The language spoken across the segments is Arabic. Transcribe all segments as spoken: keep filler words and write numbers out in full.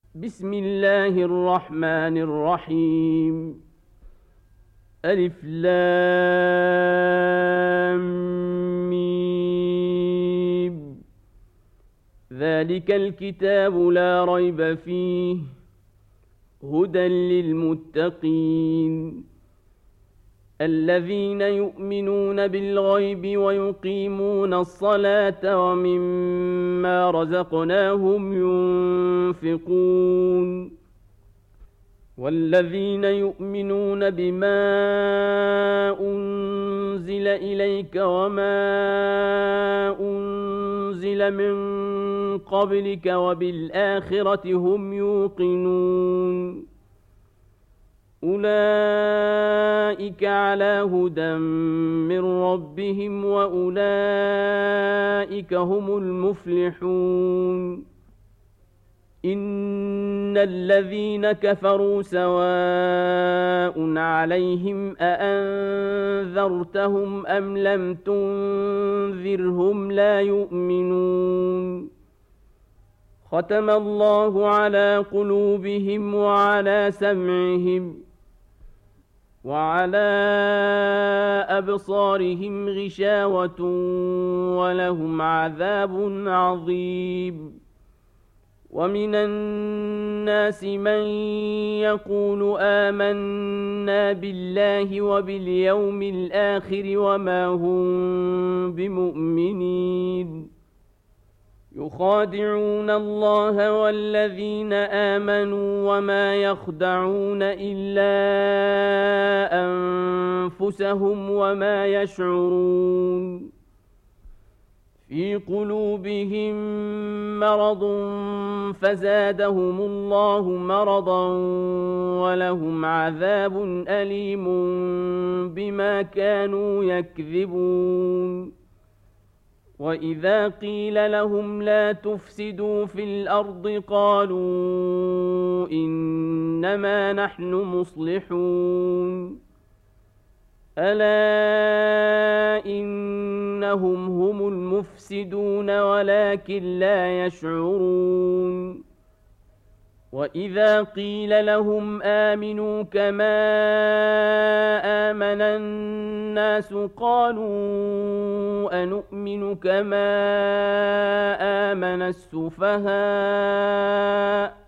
بسم الله الرحمن الرحيم. ألف لام ميم. ذلك الكتاب لا ريب فيه هدى للمتقين الذين يؤمنون بالغيب ويقيمون الصلاة ومما رزقناهم ينفقون والذين يؤمنون بما أنزل إليك وما أنزل من قبلك وبالآخرة هم يوقنون أولئك على هدى من ربهم وأولئك هم المفلحون. إن الذين كفروا سواء عليهم أأنذرتهم أم لم تنذرهم لا يؤمنون. ختم الله على قلوبهم وعلى سمعهم وعلى أبصارهم غشاوة ولهم عذاب عظيم. ومن الناس من يقول آمنا بالله وباليوم الآخر وما هم بمؤمنين يخادعون الله والذين آمنوا وما يخدعون إلا أنفسهم وما يشعرون. في قلوبهم مرض فزادهم الله مرضا ولهم عذاب أليم بما كانوا يكذبون. وإذا قيل لهم لا تفسدوا في الأرض قالوا إنما نحن مصلحون. ألا إنهم هم المفسدون ولكن لا يشعرون. وإذا قيل لهم آمنوا كما آمن الناس قالوا أنؤمن كما آمن السفهاء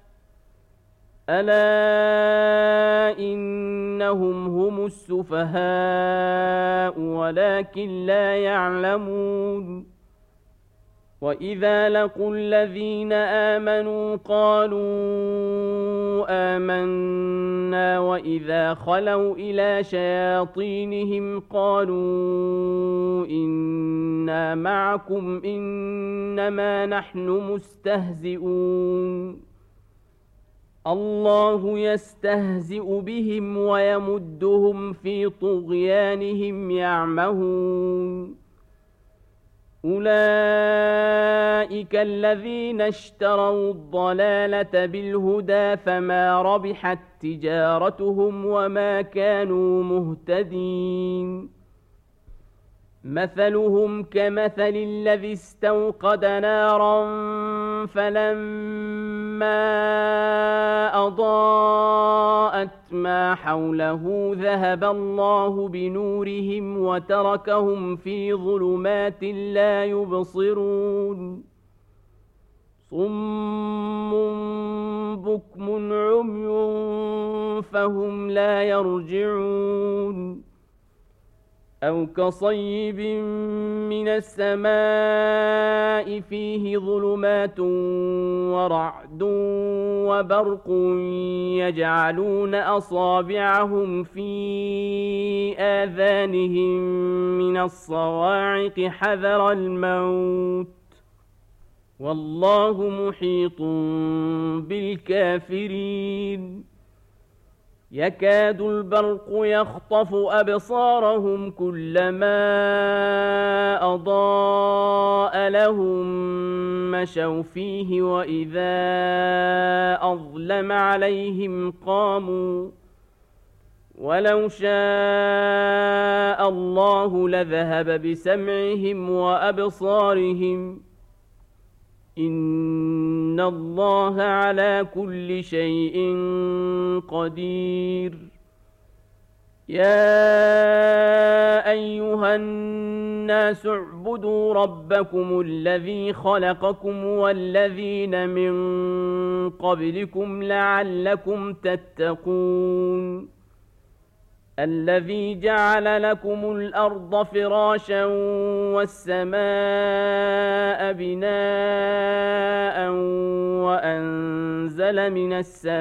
ألا إنهم هم السفهاء ولكن لا يعلمون. وإذا لقوا الذين آمنوا قالوا آمنا وإذا خلوا إلى شياطينهم قالوا إنا معكم إنما نحن مستهزئون. الله يستهزئ بهم ويمدهم في طغيانهم يعمهون. أولئك الذين اشتروا الضلالة بالهدى فما ربحت تجارتهم وما كانوا مهتدين. مثلهم كمثل الذي استوقد نارا فلما أضاءت ما حوله ذهب الله بنورهم وتركهم في ظلمات لا يبصرون. صم بكم عمي فهم لا يرجعون. أو كصيب من السماء فيه ظلمات ورعد وبرق يجعلون أصابعهم في آذانهم من الصواعق حذر الموت والله محيط بالكافرين. يكاد البرق يخطف أبصارهم كلما أضاء لهم مشوا فيه وإذا أظلم عليهم قاموا ولو شاء الله لذهب بسمعهم وأبصارهم إن الله على كل شيء قدير. يا أيها الناس اعبدوا ربكم الذي خلقكم والذين من قبلكم لعلكم تتقون. الذي جعل لكم الأرض فراشا والسماء بناء وأنزل من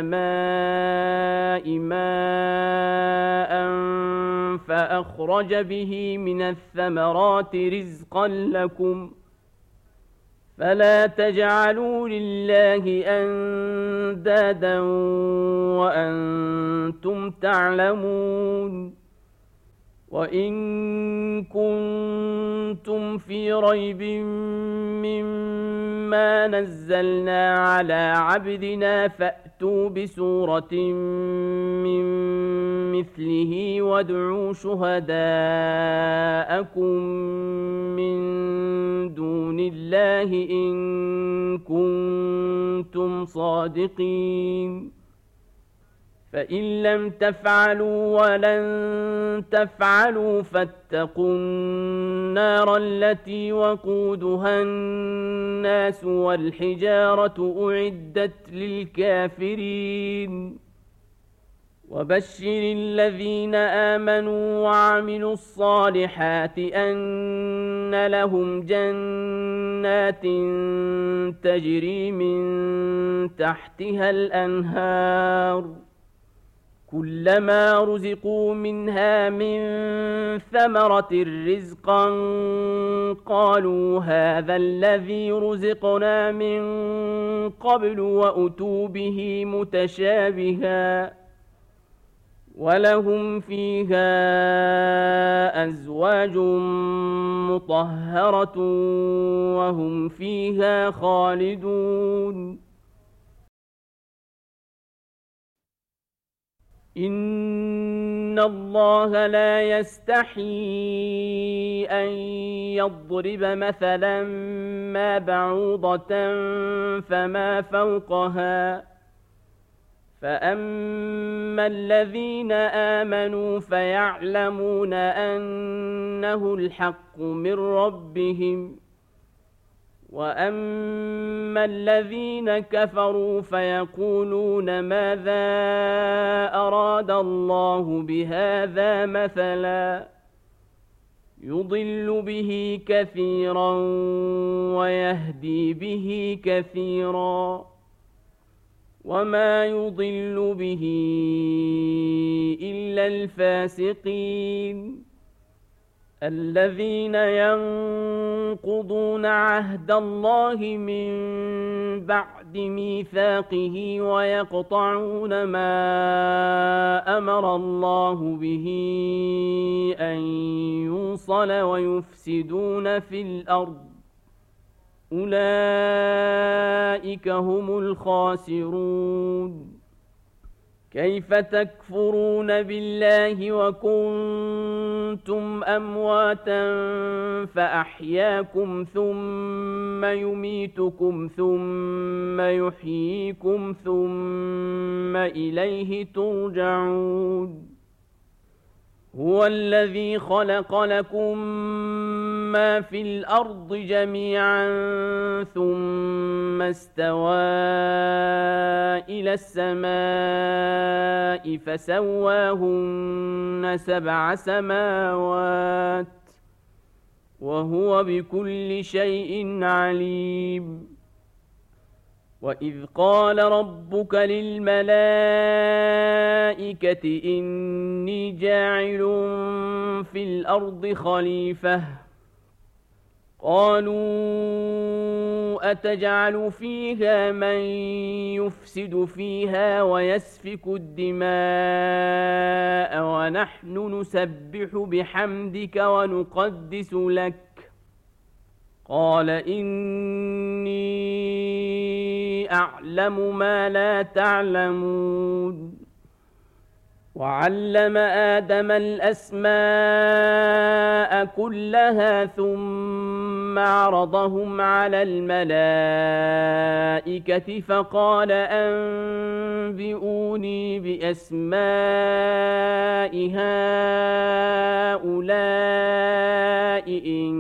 السماء ماء فأخرج به من الثمرات رزقا لكم فلا تجعلوا لله أندادا وأنتم تعلمون. وإن كنتم في ريب مما نزلنا على عبدنا فأتوا بسورة من مثله وادعوا شهداءكم من دون الله إن كنتم صادقين. فإن لم تفعلوا ولن تفعلوا فاتقوا النار التي وقودها الناس والحجارة أعدت للكافرين. وبشر الذين آمنوا وعملوا الصالحات أن لهم جنات تجري من تحتها الأنهار كلما رزقوا منها من ثمرة رزقا قالوا هذا الذي رزقنا من قبل وأتوا به متشابها ولهم فيها أزواج مطهرة وهم فيها خالدون. إن الله لا يستحيي أن يضرب مثلا ما بعوضة فما فوقها فأما الذين آمنوا فيعلمون أنه الحق من ربهم وأما الذين كفروا فيقولون ماذا أراد الله بهذا مثلا يضل به كثيرا ويهدي به كثيرا وما يضل به إلا الفاسقين الذين ينقضون عهد الله من بعد ميثاقه ويقطعون ما أمر الله به أن يوصل ويفسدون في الأرض أولئك هم الخاسرون. كيف تكفرون بالله وكنتم أمواتا فأحياكم ثم يميتكم ثم يحييكم ثم إليه ترجعون. هو الذي خلق لكم ما في الأرض جميعا ثم استوى إلى السماء فسواهن سبع سماوات وهو بكل شيء عليم. وإذ قال ربك للملائكة إني جاعل في الأرض خليفة قالوا أتجعل فيها من يفسد فيها ويسفك الدماء ونحن نسبح بحمدك ونقدس لك قال إني أعلم ما لا تعلمون. وعلم آدم الأسماء كلها ثم عرضهم على الملائكة فقال أنبئوني بأسماء هؤلاء إن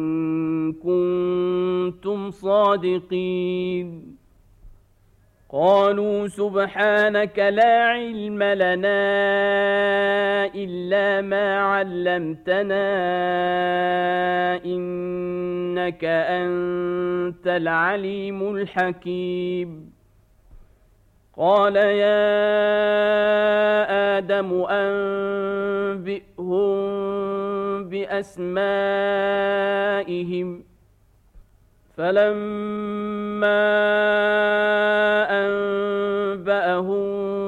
كنتم صادقين قالوا سبحانك لا علم لنا إلا ما علمتنا إنك أنت العليم الحكيم قال يا آدم أنبئهم بأسمائهم فلما أنبأهم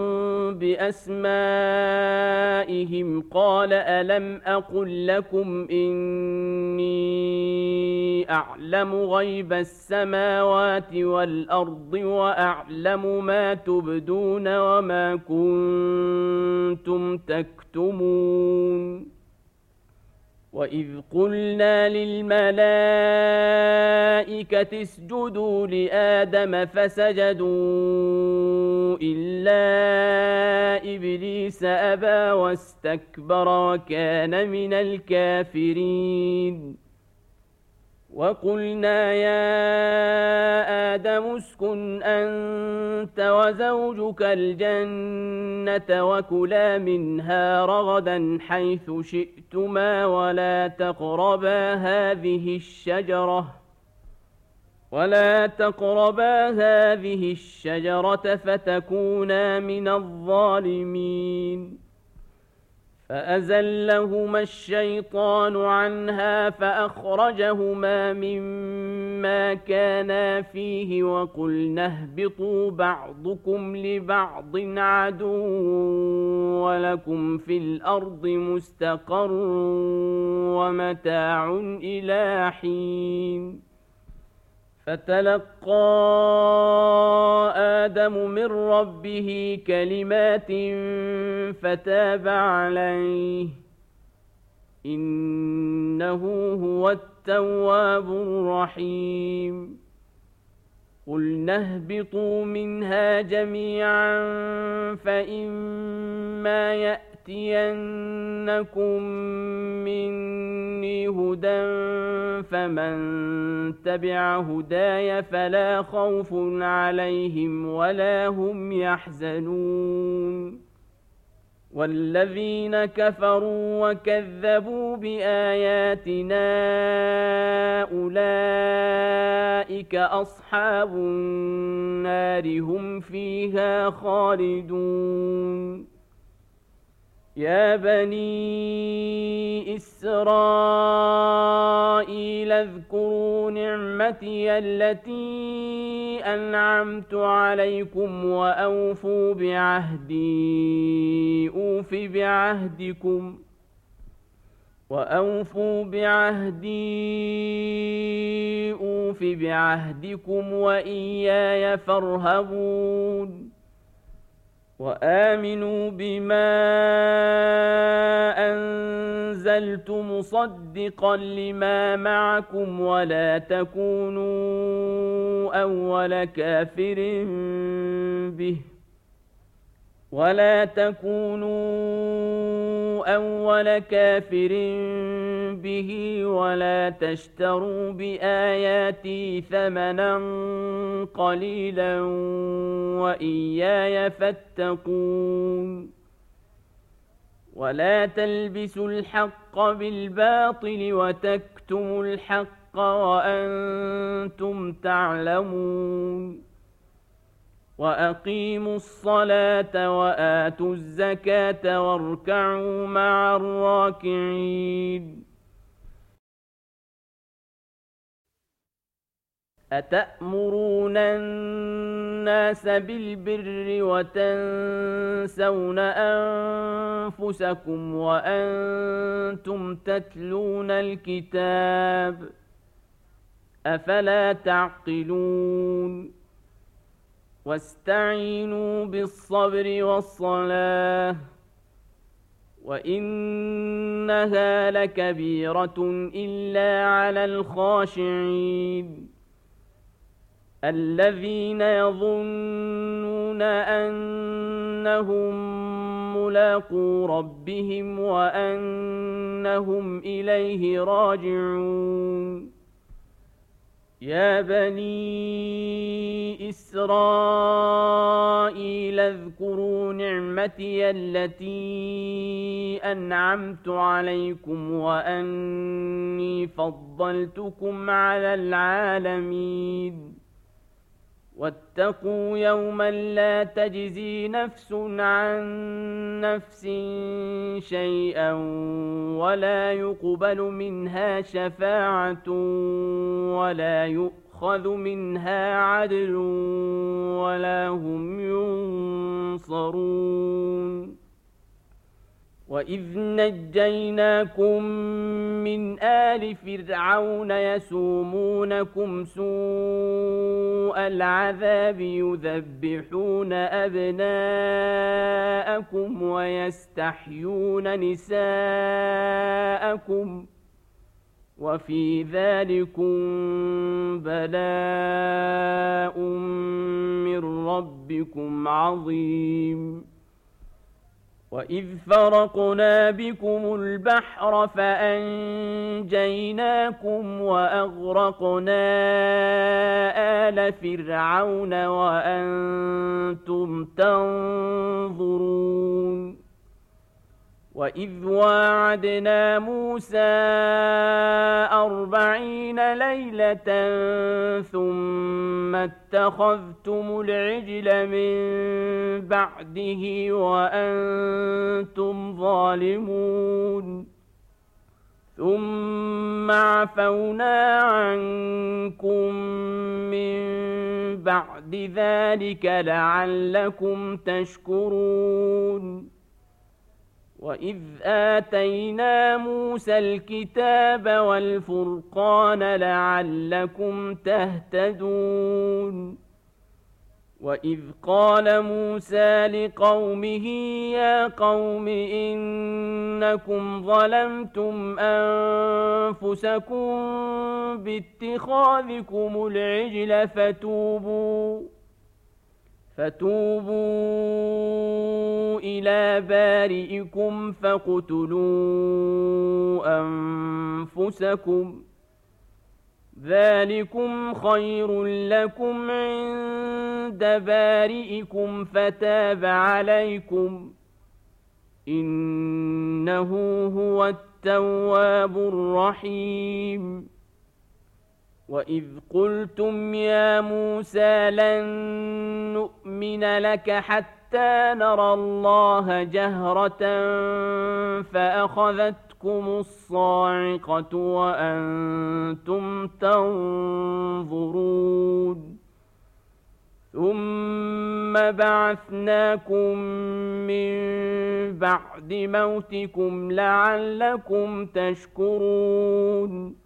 بأسمائهم قال ألم أقل لكم إني أعلم غيب السماوات والأرض وأعلم ما تبدون وما كنتم تكتمون وإذ قلنا للملائكة اسجدوا لآدم فسجدوا إلا إبليس أبى واستكبر وكان من الكافرين وقلنا يا آدم اسكن أنت وزوجك الجنة وكلا منها رغدا حيث شئتما ولا تقربا هذه الشجرة ولا تقربا هذه الشجرة فتكونا من الظالمين فأزلهما الشيطان عنها فأخرجهما مما كانا فيه وقلنا اهبطوا بعضكم لبعض عدو ولكم في الأرض مستقر ومتاع إلى حين فتلقى آدم من ربه كلمات فتاب عليه إنه هو التواب الرحيم قلنا اهبطوا منها جميعا فإما يأتينكم مني هدى فمن تبع هداي فلا خوف عليهم ولا هم يحزنون والذين كفروا وكذبوا بآياتنا أولئك أصحاب النار هم فيها خالدون يا بني إسرائيل اذكروا نعمتي التي أنعمت عليكم وأوفوا بعهدي أوف بعهدكم وأوفوا بعهدي أوف بعهدكم وإياي فارهبون وآمنوا بما أنزلت مصدقا لما معكم ولا تكونوا أول كافر به ولا تكونوا أول كافر به ولا تشتروا بآياتي ثمنا قليلا وإياي فاتقون ولا تلبسوا الحق بالباطل وتكتموا الحق وأنتم تعلمون وأقيموا الصلاة وآتوا الزكاة واركعوا مع الراكعين أتأمرون الناس بالبر وتنسون أنفسكم وأنتم تتلون الكتاب أفلا تعقلون واستعينوا بالصبر والصلاة وإنها لكبيرة إلا على الخاشعين الذين يظنون أنهم ملاقو ربهم وأنهم إليه راجعون يا بني إسرائيل اذكروا نعمتي التي أنعمت عليكم وأني فضلتكم على العالمين واتقوا يوما لا تجزي نفس عن نفس شيئا ولا يقبل منها شفاعة ولا يؤخذ منها عدل ولا هم ينصرون وإذ نجيناكم من آل فرعون يسومونكم سوء العذاب يذبحون أبناءكم ويستحيون نساءكم وفي ذلكم بلاء من ربكم عظيم وإذ فرقنا بكم البحر فأنجيناكم وأغرقنا آل فرعون وأنتم تنظرون وإذ واعدنا موسى أربعين ليلة ثم اتخذتم العجل من بعده وأنتم ظالمون ثم عفونا عنكم من بعد ذلك لعلكم تشكرون وإذ آتينا موسى الكتاب والفرقان لعلكم تهتدون وإذ قال موسى لقومه يا قوم إنكم ظلمتم أنفسكم باتخاذكم العجل فتوبوا فتوبوا إلى بارئكم فاقتلوا أنفسكم ذلكم خير لكم عند بارئكم فتاب عليكم إنه هو التواب الرحيم وإذ قلتم يا موسى لن نؤمن لك حتى نرى الله جهرة فأخذتكم الصاعقة وأنتم تنظرون ثم بعثناكم من بعد موتكم لعلكم تشكرون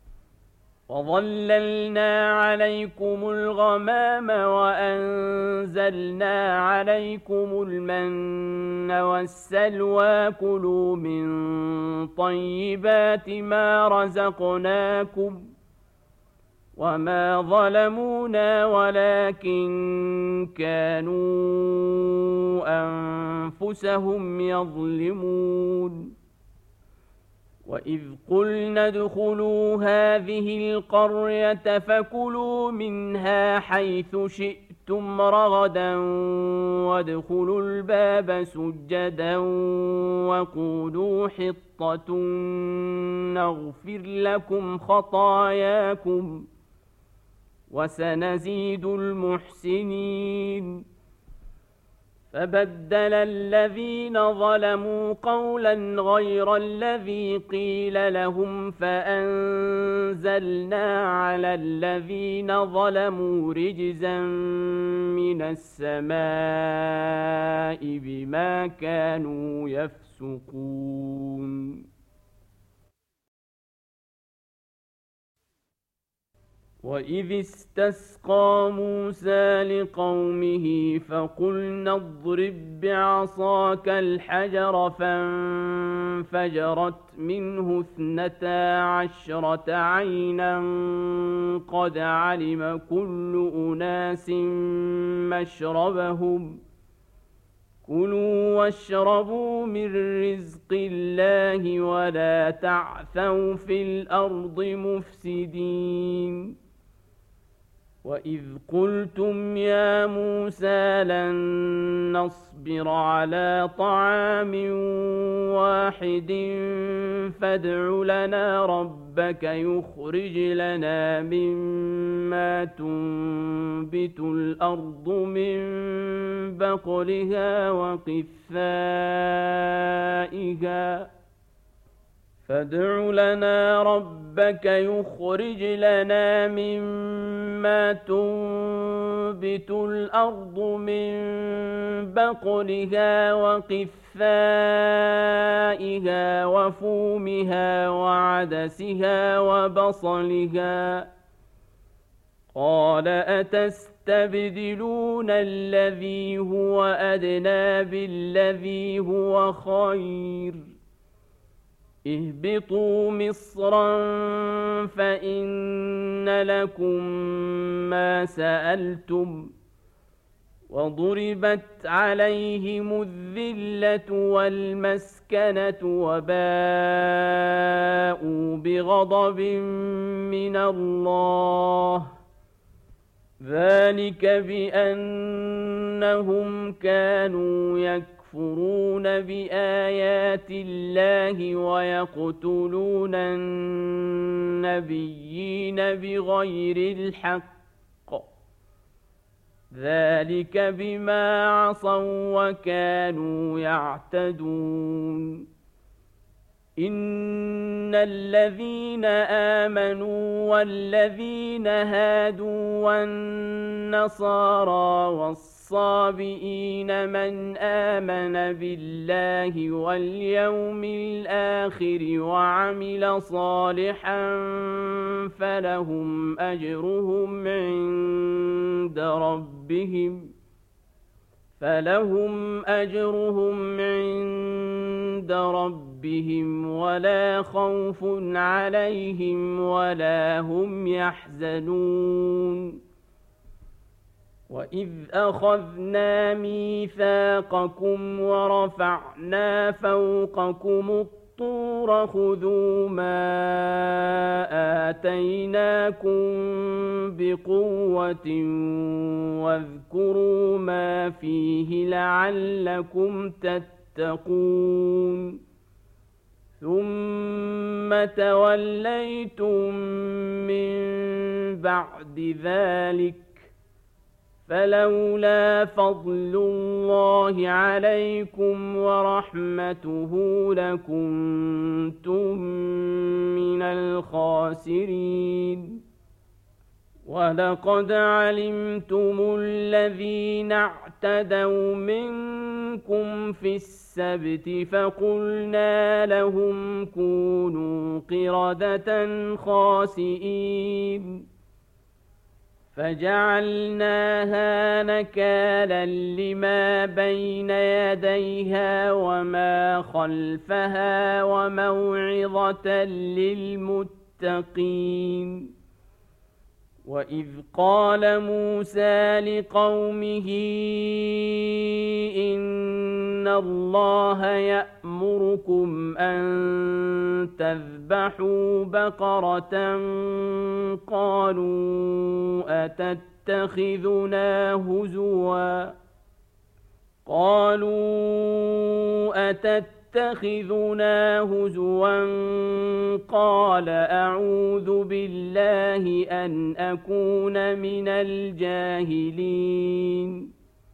وظللنا عليكم الغمام وأنزلنا عليكم المن والسلوى كلوا من طيبات ما رزقناكم وما ظلمونا ولكن كانوا أنفسهم يظلمون وإذ قلنا ادخلوا هذه القرية فكلوا منها حيث شئتم رغدا وادخلوا الباب سجدا وقولوا حطة نغفر لكم خطاياكم وسنزيد المحسنين فبدل الذين ظلموا قولا غير الذي قيل لهم فأنزلنا على الذين ظلموا رجزا من السماء بما كانوا يفسقون وإذ استسقى موسى لقومه فقلنا اضرب بعصاك الحجر فانفجرت منه اثنتا عشرة عينا قد علم كل أناس مشربهم كلوا واشربوا من رزق الله ولا تعثوا في الأرض مفسدين وإذ قلتم يا موسى لن نصبر على طعام واحد فادع لنا ربك يخرج لنا مما تنبت الأرض من بقلها وقثائها فادع لنا ربك يخرج لنا مما تنبت الأرض من بقلها وقثائها وفومها وعدسها وبصلها قال أتستبدلون الذي هو أدنى بالذي هو خير اهبطوا مصرا فإن لكم ما سألتم وضربت عليهم الذلة والمسكنة وباءوا بغضب من الله ذلك بأنهم كانوا يكفرون يكفرون بآيات الله ويقتلون النبيين بغير الحق ذلك بما عصوا وكانوا يعتدون إن الذين آمنوا والذين هادوا والنصارى والصابئين من آمن بالله واليوم الآخر وعمل صالحا فلهم أجرهم عند ربهم فلهم أجرهم عند ربهم ولا خوف عليهم ولا هم يحزنون وإذ أخذنا ميثاقكم ورفعنا فوقكم الطور خذوا ما آتيناكم بقوة واذكروا ما فيه لعلكم تتقون ثم توليتم من بعد ذلك فلولا فضل الله عليكم ورحمته لكنتم من الخاسرين ولقد علمتم الذين اعتدوا منكم في السبت فقلنا لهم كونوا قردة خاسئين فجعلناها نكالا لما بين يديها وما خلفها وموعظة للمتقين وإذ قال موسى لقومه إن الله يأمركم أن تذبحوا بقرة قالوا أتتخذنا هزوا قالوا أتتخذنا هزوا قال أعوذ بالله أن أكون من الجاهلين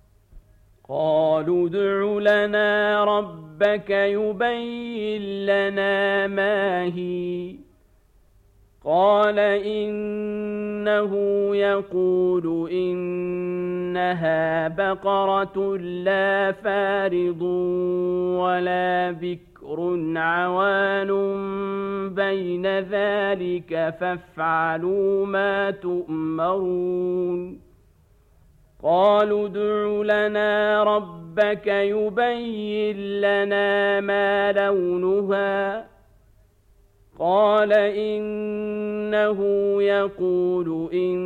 قالوا ادع لنا ربك يبين لنا ما هي قال إنه يقول إنها بقرة لا فارض ولا بكر عوان بين ذلك فافعلوا ما تؤمرون قالوا ادع لنا ربك يبين لنا ما لونها قال إنه يقول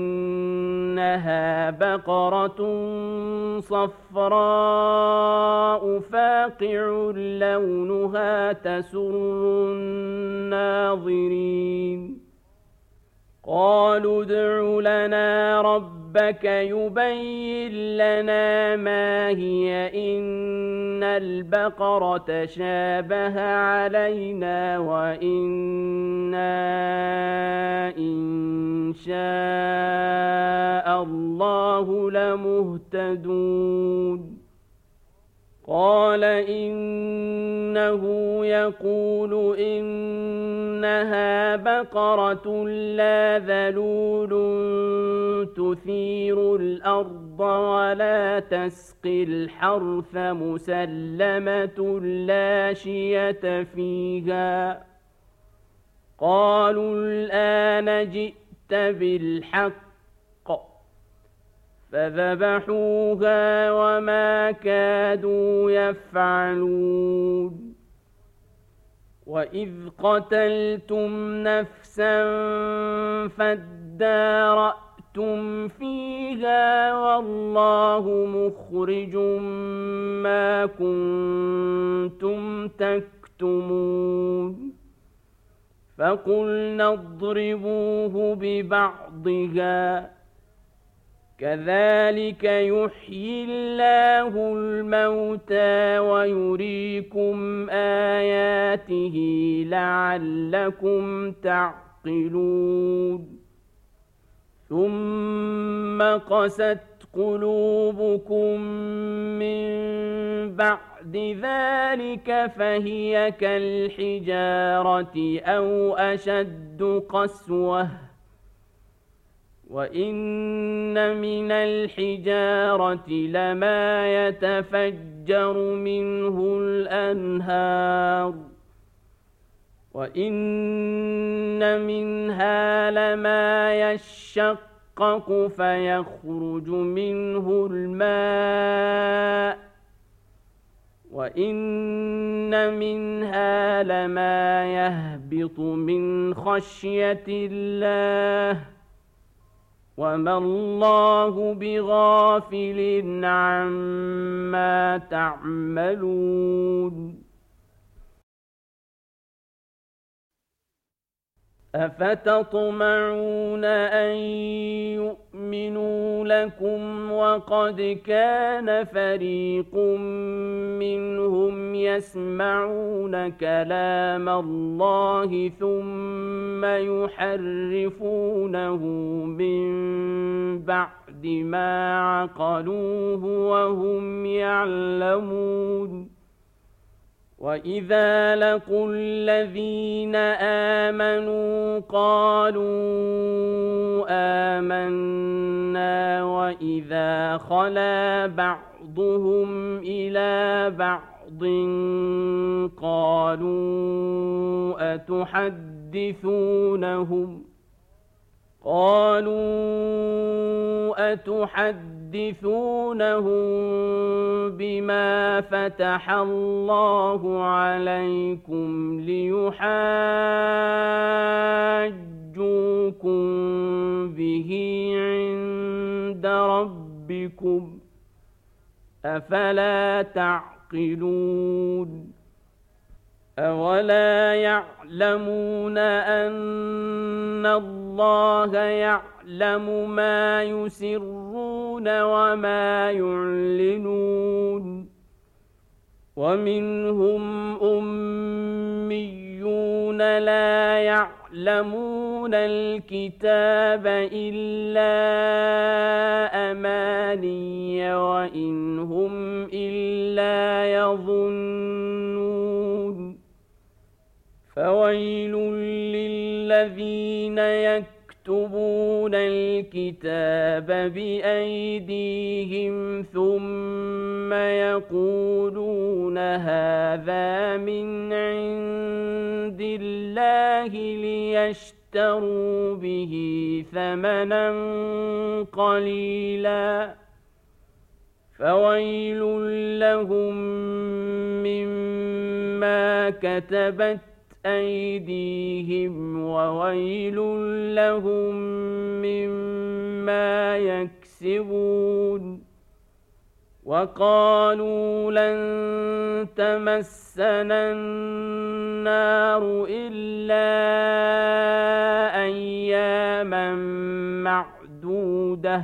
إنها بقرة صفراء فاقع لونها تسر الناظرين قالوا ادع لنا ربك يبين لنا ما هي إن البقرة شابه علينا وإنا إن شاء الله لمهتدون قال إنه يقول إنها بقرة لا ذلول تثير الأرض ولا تسقي الحرث مسلمة لا شية فيها قالوا الآن جئت بالحق فذبحوها وما كادوا يفعلون وإذ قتلتم نفسا فادارأتم فيها والله مخرج ما كنتم تكتمون فقلنا اضربوه ببعضها كذلك يحيي الله الموتى ويريكم آياته لعلكم تعقلون ثم قست قلوبكم من بعد ذلك فهي كالحجارة أو أشد قسوة وإن من الحجارة لما يتفجر منه الأنهار وإن منها لما يشقق فيخرج منه الماء وإن منها لما يهبط من خشية الله وما الله بغافل عما تعملون أفتطمعون أن يؤمنوا لكم وقد كان فريق منهم يسمعون كلام الله ثم يحرفونه من بعد ما عقلوه وهم يعلمون وإذا لقوا الذين آمنوا قالوا آمنا وإذا خلا بعضهم إلى بعض قالوا أتحدثونهم قالوا أتحدثونهم بما فتح الله عليكم ليحاجوكم به عند ربكم أفلا تعقلون أولا يعلمون أن الله يعلم ما يسرون وما يعلنون ومنهم أميون لا يعلمون الكتاب إلا أماني وإن هم إلا يظنون فويل الذين يكتبون الكتاب بأيديهم ثم يقولون هذا من عند الله ليشتروا به ثمنا قليلا فويل لهم مما كتبت أيديهم وويل لهم مما يكسبون وقالوا لن تمسنا النار إلا أياما معدودة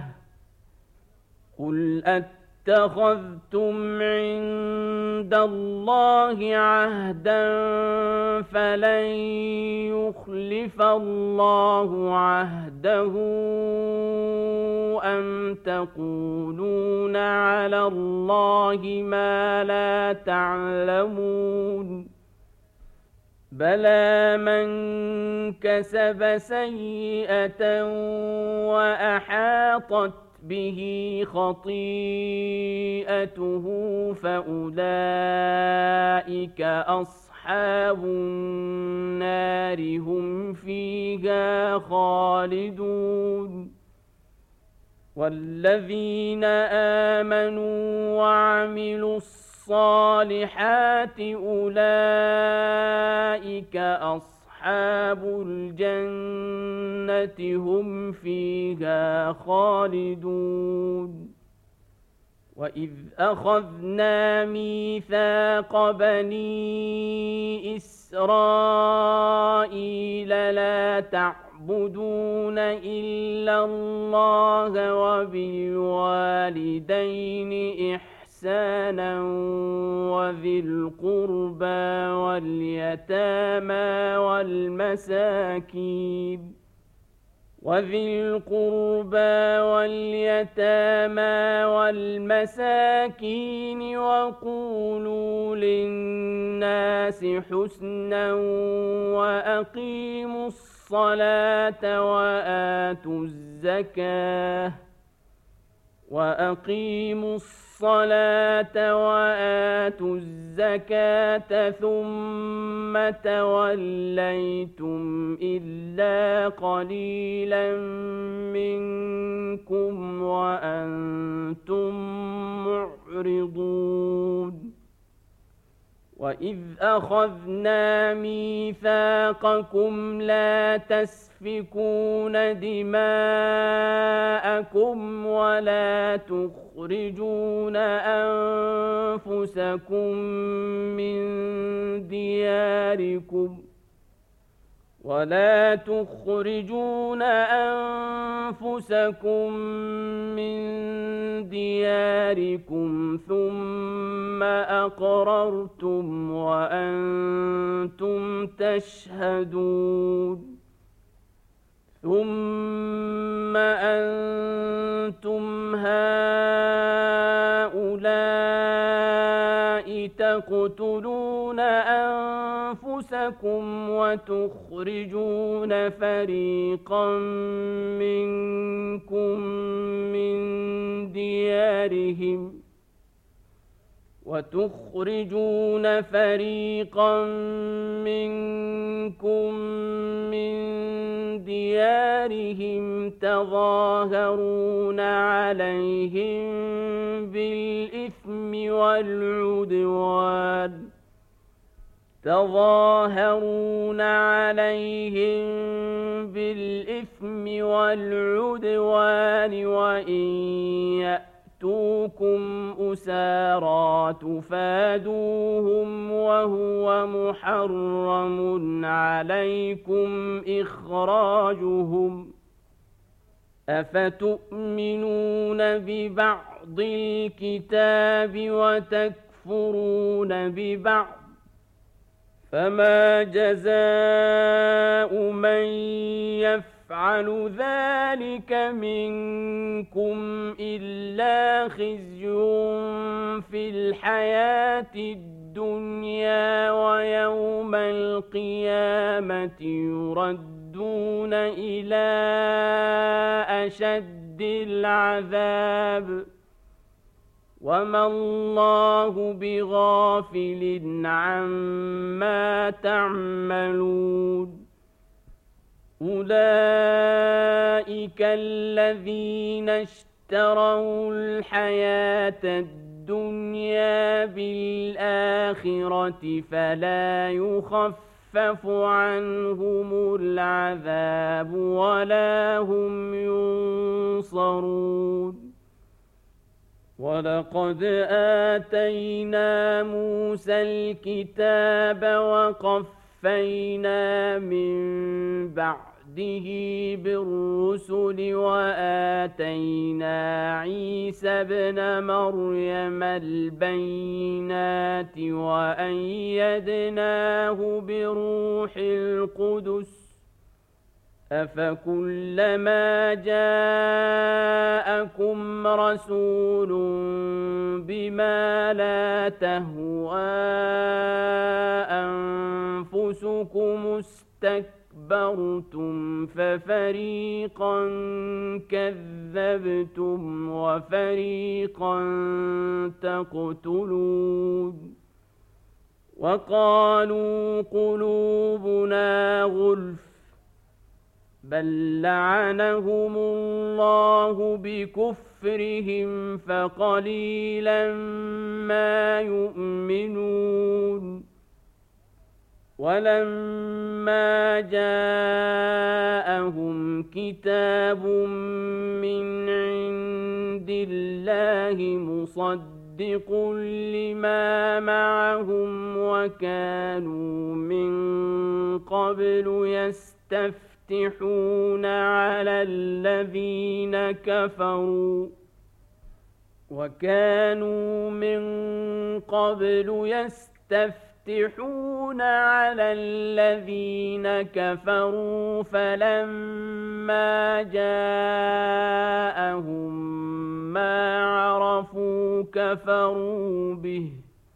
قل اتخذتم عند الله عهدا فلن يخلف الله عهده أم تقولون على الله ما لا تعلمون بلى من كسب سيئة وأحاطت به خطيئته فأولئك أصحاب النار هم فيها خالدون والذين آمنوا وعملوا الصالحات أولئك أصحاب أصحاب الجنة هم فيها خالدون وإذ أخذنا ميثاق بني إسرائيل لا تعبدون إلا الله وبالوالدين إحسانا إحسانا وذي القربى واليتامى والمساكين وذي القربى واليتامى والمساكين وقولوا للناس حسنا وأقيموا الصلاة وآتوا الزكاة وأقيموا الصلاة وآتوا الزكاة ثم توليتم إلا قليلا منكم وأنتم معرضون وإذ أخذنا ميثاقكم لا تسفكون دماءكم ولا تخرجون أنفسكم من دياركم ولا تخرجون أنفسكم من دياركم ثم أقررتم وأنتم تشهدون ثم أنتم هؤلاء تقتلون أنفسكم وتخرجون فريقا منكم من ديارهم وتخرجون فريقا منكم من ديارهم تظاهرون عليهم بالإثم والعدوان تظاهرون عليهم بالإثم والعدوان وإن يأتوكم أسارى تفادوهم وهو محرم عليكم إخراجهم أفتؤمنون ببعض الكتاب وتكفرون ببعض فما جزاء من يفعل ذلك منكم إلا خزي في الحياة الدنيا ويوم القيامة يردون تدعون إلى أشد العذاب وما الله بغافل عما تعملون أولئك الذين اشتروا الحياة الدنيا بالآخرة فلا يخفف عنهم العذاب ولا هم ينصرون ولقد آتينا موسى الكتاب وقفينا من بعده بالرسل وآتينا عيسى ابن مريم البينات وأيدناه بروح القدس أفكلما جاءكم رسول بما لا تهوى أنفسكم استكبرتم ففريقا كذبتم وفريقا تقتلون وقالوا قلوبنا غلف بل لعنهم الله بكفرهم فقليلا ما يؤمنون ولما جاءهم كتاب من عند الله مصدق لما معهم وكانوا من قبل يستفتحون يفتحون على الذين كفروا وكانوا من قبل يستفتحون على الذين كفروا فلما جاءهم ما عرفوا كفروا به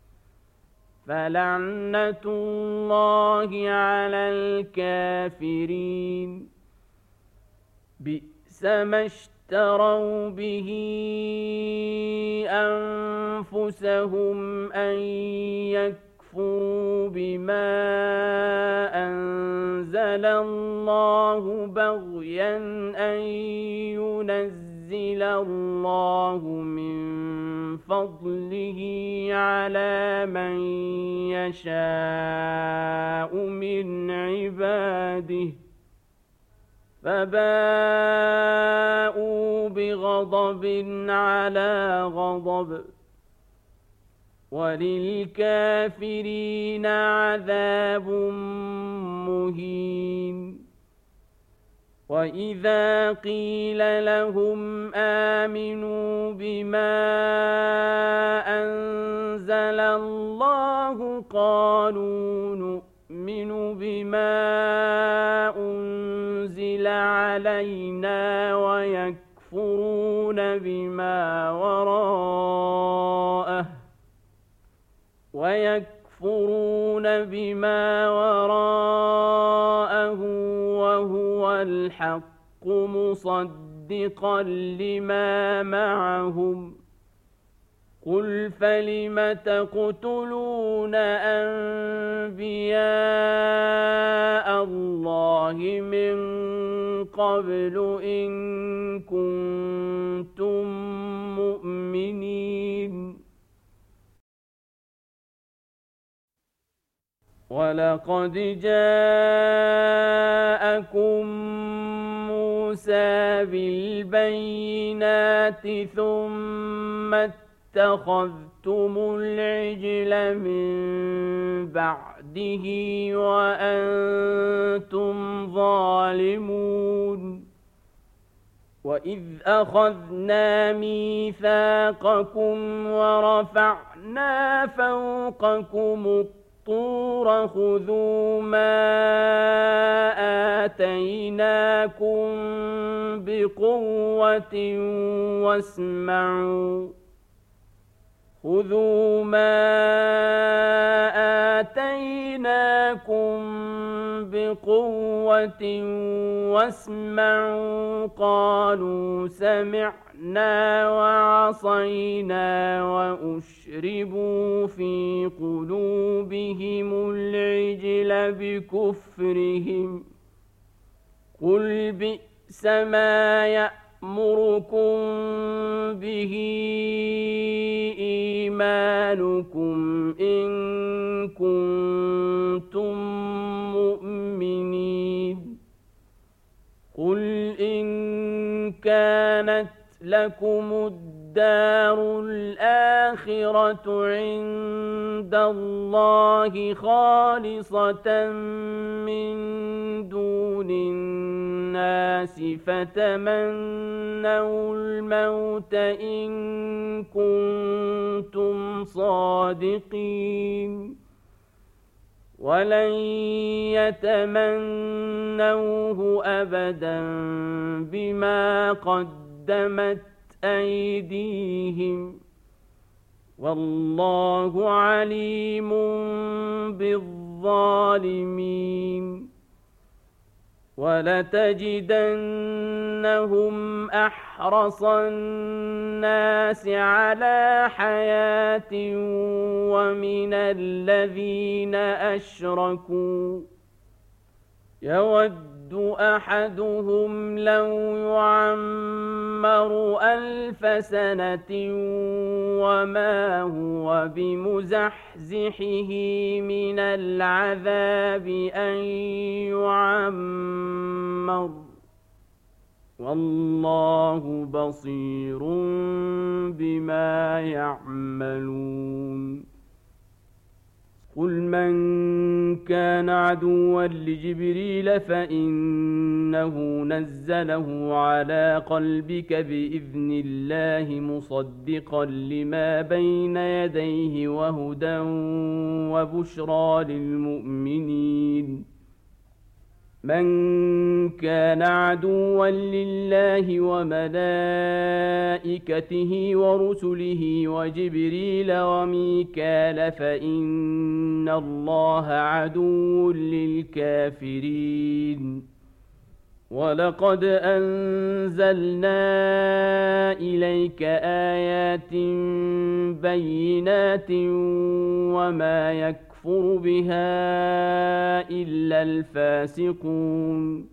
فلعنة الله على الكافرين بئس ما اشتروا به أنفسهم أن يكفروا بما أنزل الله بغيا أن ينزل الله من فضله على من يشاء من عباده فباءوا بغضب على غضب وللكافرين عذاب مهين وإذا قيل لهم آمنوا بما أنزل الله قالوا نؤمن بما أنزل علينا ويكفرون بما وراءه ويكفرون بما وراءه وهو الحق مصدقا لما معهم قل فلم تقتلون أنبياء الله من قبل إن كنتم مؤمنين ولقد جاءكم موسى بالبينات ثم اتخذتم العجل من بعده وأنتم ظالمون وإذ أخذنا ميثاقكم ورفعنا فوقكم الطور خذوا ما آتيناكم بقوة واسمعوا خذوا ما آتيناكم بقوة واسمعوا قالوا سمعنا وعصينا وأشربوا في قلوبهم العجل بكفرهم قل بئس ما يأمركم به إيمانكم إن كنتم مؤمنين قل إن كانت لكم الدار الآخرة عند الله خالصة من دون الناس فتمنوا الموت إن كنتم صادقين ولن يتمنوه أبدا بما قدمت أيديهم والله عليم بالظالمين ولتجدنهم أحرص الناس على حياة ومن الذين أشركوا يود أحدهم لو يعمر ألف سنة وما هو بمزحزحه من العذاب أن يعمر والله بصير بما يعملون قل من كان عدوا لجبريل فإنه نزله على قلبك بإذن الله مصدقا لما بين يديه وهدى وبشرى للمؤمنين من كان عدوا لله وملائكته ورسله وجبريل وميكال فإن الله عدو للكافرين ولقد أنزلنا إليك آيات بينات وما يكفر يكفر بها إلا الفاسقون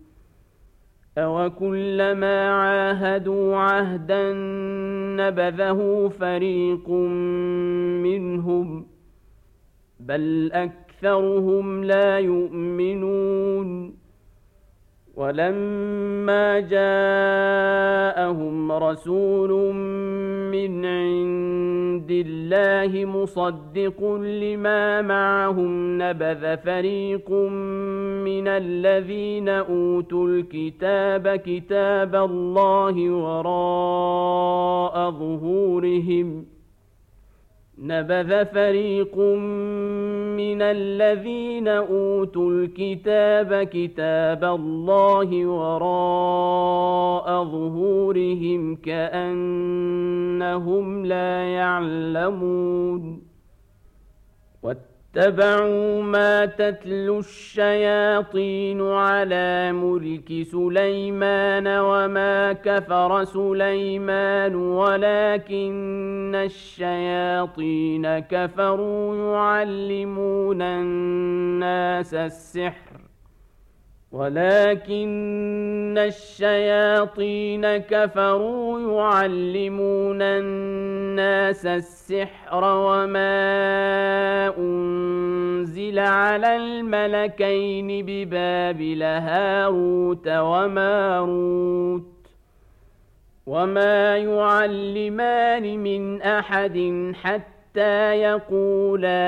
أوكلما عاهدوا عهدا نبذه فريق منهم بل أكثرهم لا يؤمنون ولما جاءهم رسول من عند الله مصدق لما معهم نبذ فريق من الذين أوتوا الكتاب كتاب الله وراء ظهورهم نبذ فريق من الذين أوتوا الكتاب كتاب الله وراء ظهورهم كأنهم لا يعلمون واتبعوا ما تتلو الشياطين على ملك سليمان وما كفر سليمان ولكن الشياطين كفروا يعلمون الناس السحر ولكن الشياطين كفروا يعلمون الناس السحر وما أنزل على الملكين ببابل هاروت وماروت وما يعلمان من أحد حتى حتى يقولا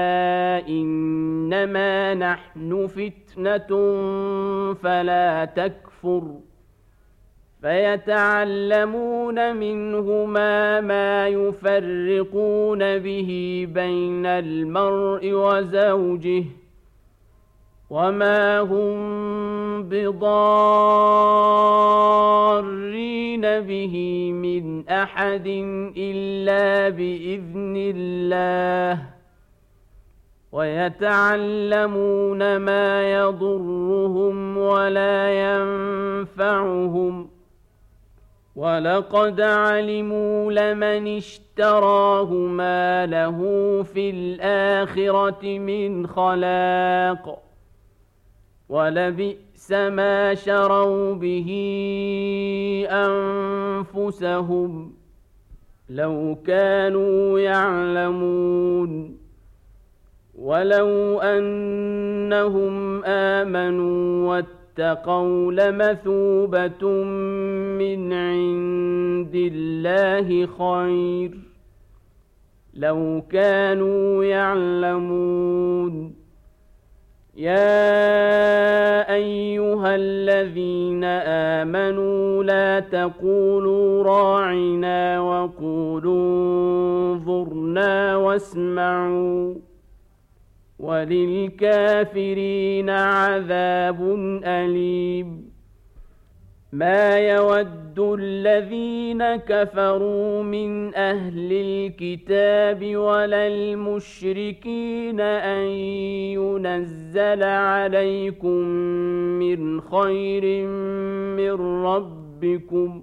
إنما نحن فتنة فلا تكفر فيتعلمون منهما ما يفرقون به بين المرء وزوجه وما هم بضارين به من أحد إلا بإذن الله ويتعلمون ما يضرهم ولا ينفعهم ولقد علموا لمن اشتراه ما له في الآخرة من خلاق ولبئس ما شروا به أنفسهم لو كانوا يعلمون ولو أنهم آمنوا واتقوا لمثوبة من عند الله خير لو كانوا يعلمون يا أيها الذين آمنوا لا تقولوا راعنا وقولوا انظرنا واسمعوا وللكافرين عذاب أليم ما يود الذين كفروا من أهل الكتاب ولا المشركين أن ينزل عليكم من خير من ربكم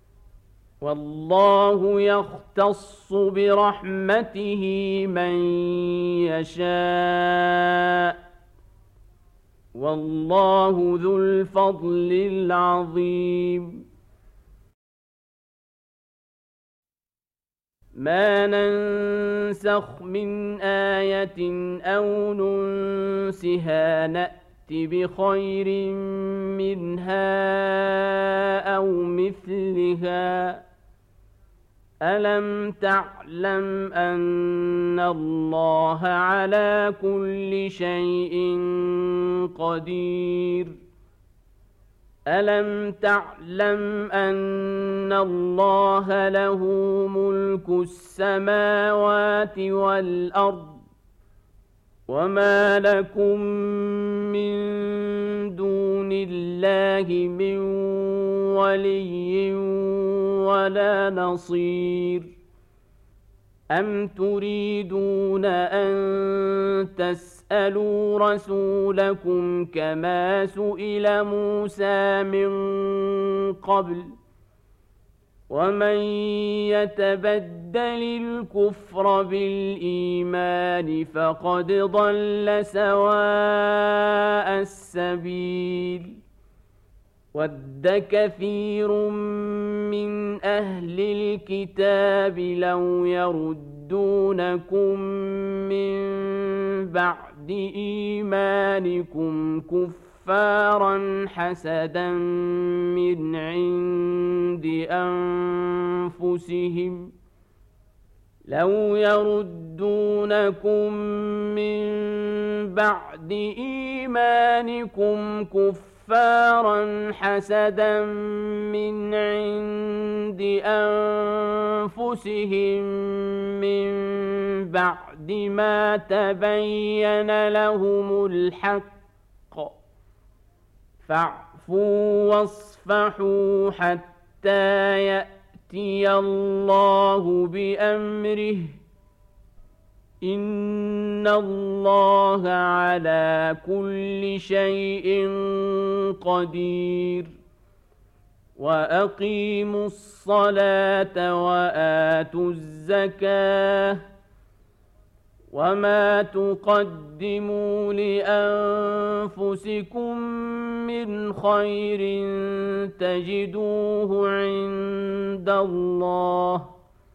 والله يختص برحمته من يشاء والله ذو الفضل العظيم ما ننسخ من آية أو ننسها نأت بخير منها أو مثلها ألم تعلم أن الله على كل شيء قدير ألم تعلم أن الله له ملك السماوات والأرض وما لكم من دون الله من ولي ولا نصير أم تريدون أن تسألوا رسولكم كما سئل موسى من قبل ومن يتبدل الكفر بالإيمان فقد ضل سواء السبيل ود كثير من أهل الكتاب لو يردونكم من بعد إيمانكم كفارا حسدا من عند أنفسهم لو يردونكم من بعد إيمانكم كفارا كفارا حسدا من عند أنفسهم من بعد ما تبين لهم الحق فاعفوا واصفحوا حتى يأتي الله بأمره إن الله على كل شيء قدير وأقيموا الصلاة وآتوا الزكاة وما تقدموا لأنفسكم من خير تجدوه عند الله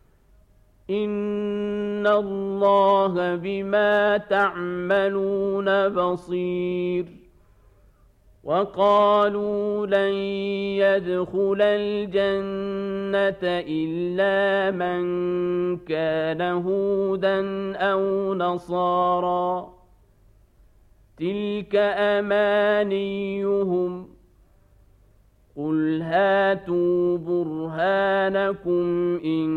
إن الله بما تعملون بصير وقالوا لن يدخل الجنة إلا من كان هودا أو نصارى تلك أمانيهم قل هاتوا برهانكم إن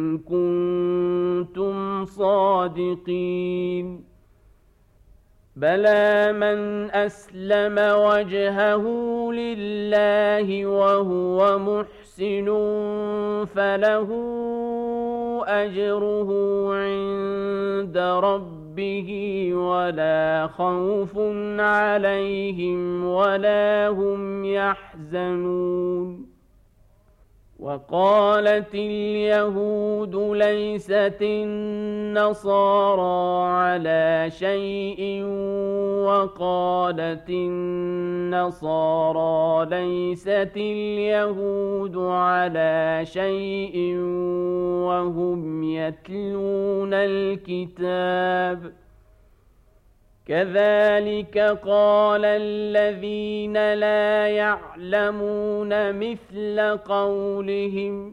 كنتم صادقين بلى من أسلم وجهه لله وهو محسن فله أجره عند ربه به ولا خوف عليهم ولا هم يحزنون. وقالت اليهود ليست النصارى على شيء وقالت النصارى ليست اليهود على شيء وهم يتلون الكتاب. كذلك قال الذين لا يعلمون مثل قولهم،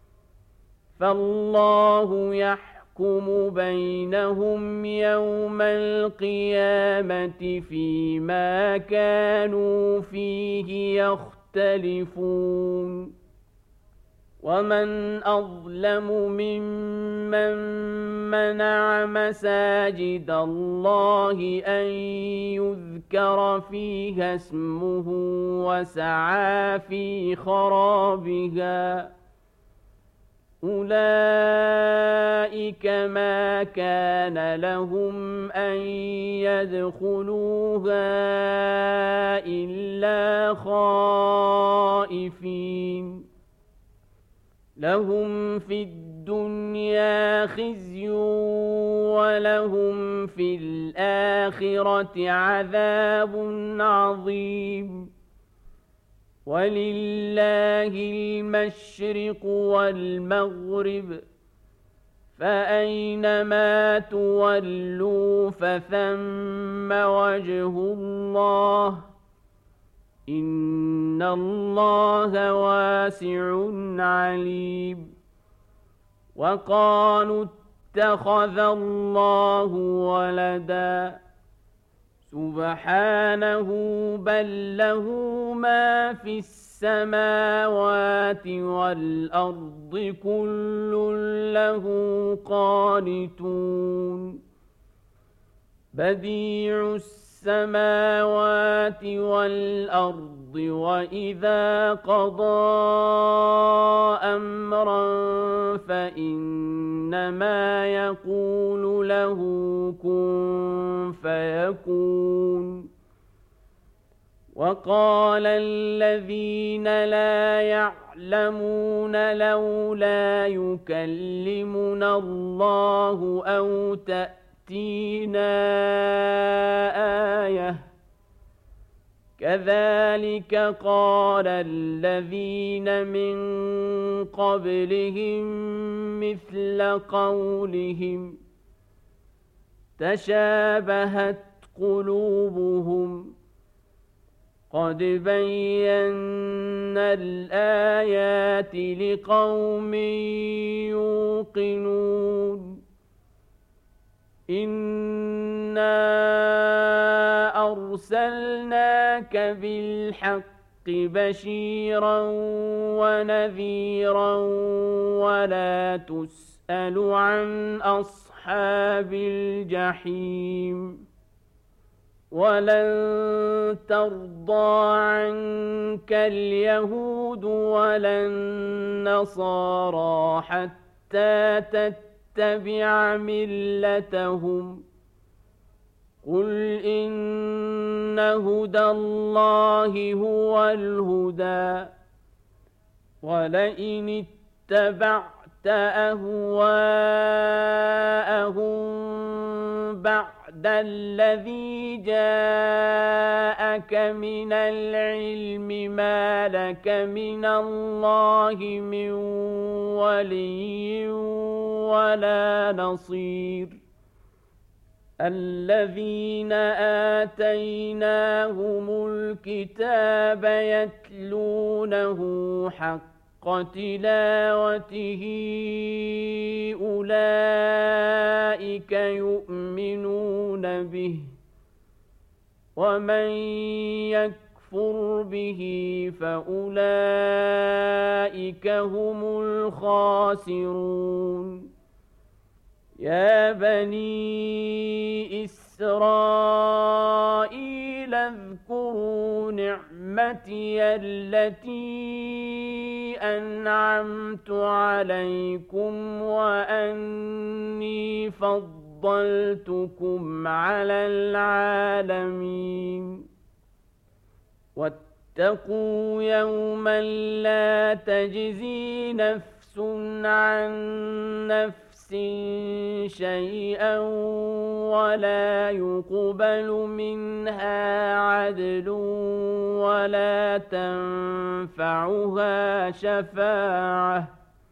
فالله يحكم بينهم يوم القيامة فيما كانوا فيه يختلفون. ومن أظلم ممن منع مساجد الله أن يذكر فيها اسمه وسعى في خرابها، أولئك ما كان لهم أن يدخلوها إلا خائفين. لهم في الدنيا خزي ولهم في الآخرة عذاب عظيم. ولله المشرق والمغرب، فأينما تولوا فثم وجه الله، إن الله واسع عليم. وقالوا اتخذ الله ولدا، سبحانه بل له ما في السماوات والأرض كل له قانتون. بديع السماوات والأرض وإذا قضى أمرا فإنما يقول له كن فيكون. وقال الذين لا يعلمون لولا يكلمنا الله أو تأتينا آية، كذلك قال الذين من قبلهم مثل قولهم، تشابهت قلوبهم، قد بينا الآيات لقوم يوقنون. إنا أرسلناك بالحق بشيرا ونذيرا ولا تسأل عن أصحاب الجحيم. ولن ترضى عنك اليهود ولا النصارى حتى تتبع ملتهم. قل إن هدى الله هو الهدى، ولئن اتبعت أهواءهم بعد الذي جاءك من العلم ما لك من الله من ولي ولا نصير. الذين آتيناهم الكتاب يتلونه حق تلاوته أولئك يؤمنون به، ومن يكفر به فأولئك هم الخاسرون. يا بني إسرائيل اذكروا نعمتي التي أنعمت عليكم وأني فضلتكم فضلتكم على العالمين واتقوا يوما لا تجزي نفس عن نفس شيئا ولا يقبل منها عدل ولا تنفعها شفاعة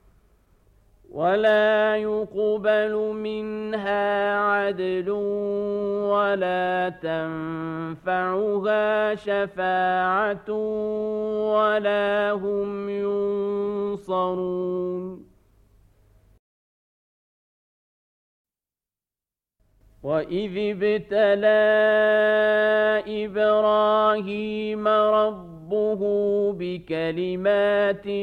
ولا يقبل منها عدل ولا تنفعها شفاعة ولا هم ينصرون وإذ ابتلى إبراهيم ربه بكلمات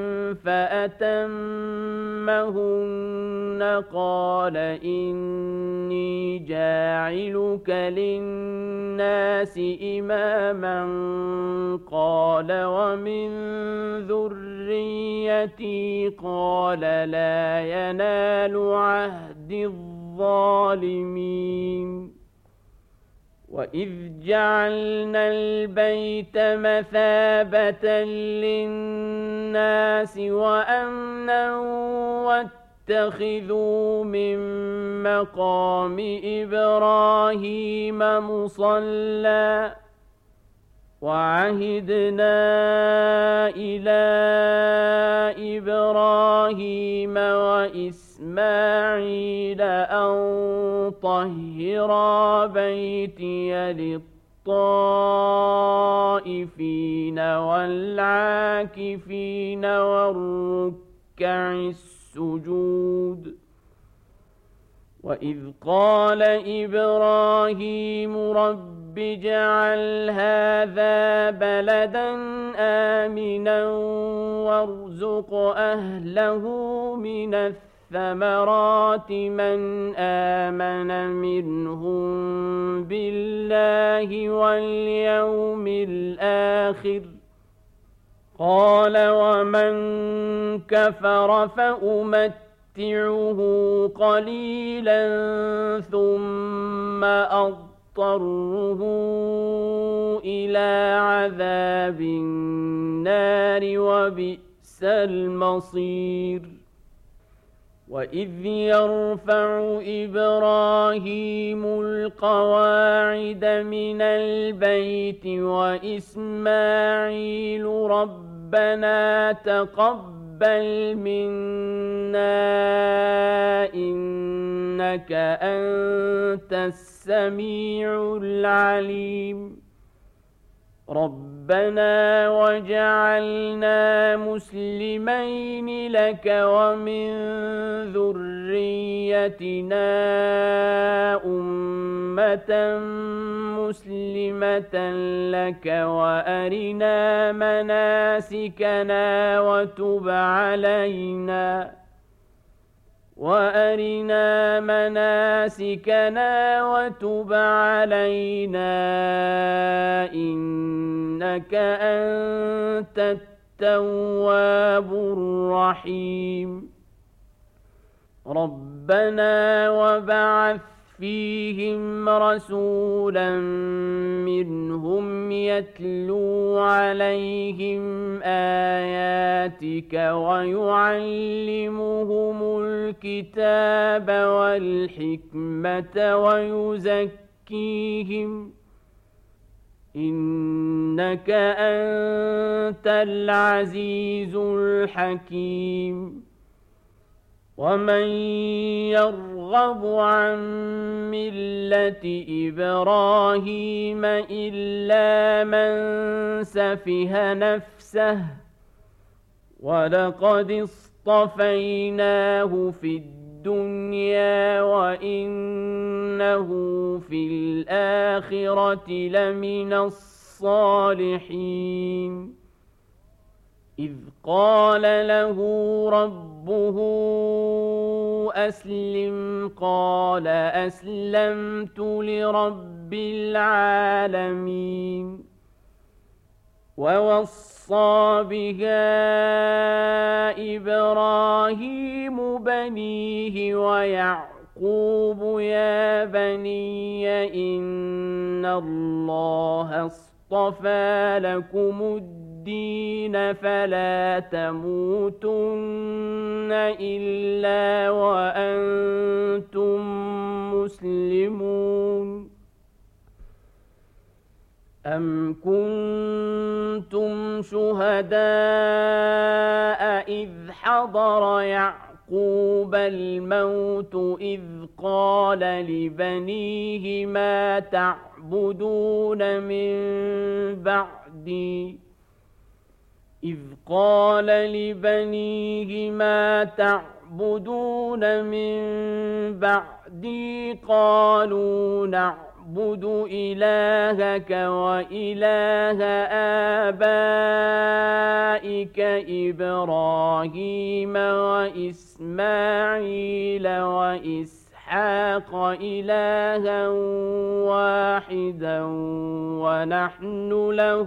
فأتمهن قال إني جاعلك للناس إماما قال ومن ذريتي قال لا ينال عهد الظالمين وإذ جعلنا البيت مثابة للناس وأمنا واتخذوا من مقام إبراهيم مصلى وعهدنا إلى إبراهيم وإسماعيل أن طهرا بيتي للطائفين والعاكفين والركع السجود وإذ قال إبراهيم رب اجعل هذا بلدا آمنا وارزق أهله من الثمرات من آمن منهم بالله واليوم الآخر قال ومن كفر فأمتعه قليلا ثم أضطره إلى عذاب النار وبئس المصير وإذ يرفع إبراهيم القواعد من البيت وإسماعيل ربنا تقبل منا إنك أنت السميع العليم ربنا وجعلنا مسلمين لك ومن ذريتنا أمة مسلمة لك وأرنا مناسكنا وتب علينا وأرنا مناسكنا وتب علينا إنك أنت التواب الرحيم ربنا وبعث فيهم رسولا منهم يتلو عليهم آياتك ويعلمهم الكتاب والحكمة ويزكيهم إنك أنت العزيز الحكيم ومن يرغب عن ملة إبراهيم إلا من سفه نفسه ولقد اصطفيناه في الدنيا وإنه في الآخرة لمن الصالحين إذ قال له ربه أسلم قال أسلمت لرب العالمين ووصى بها إبراهيم بنيه ويعقوب يعقوب يا بني إن الله اصطفى لكم الدين فلا تموتن إلا وأنتم مسلمون أم كنتم شهداء إذ حضر يعقوب الموت إذ قال لبنيه ما تعبدون من بعدي إذ قال لبنيه ما تعبدون من بعدي قالوا نعبد نعبد إلهك وإله آبائك إبراهيم وإسماعيل وإسحاق إلها واحدا ونحن له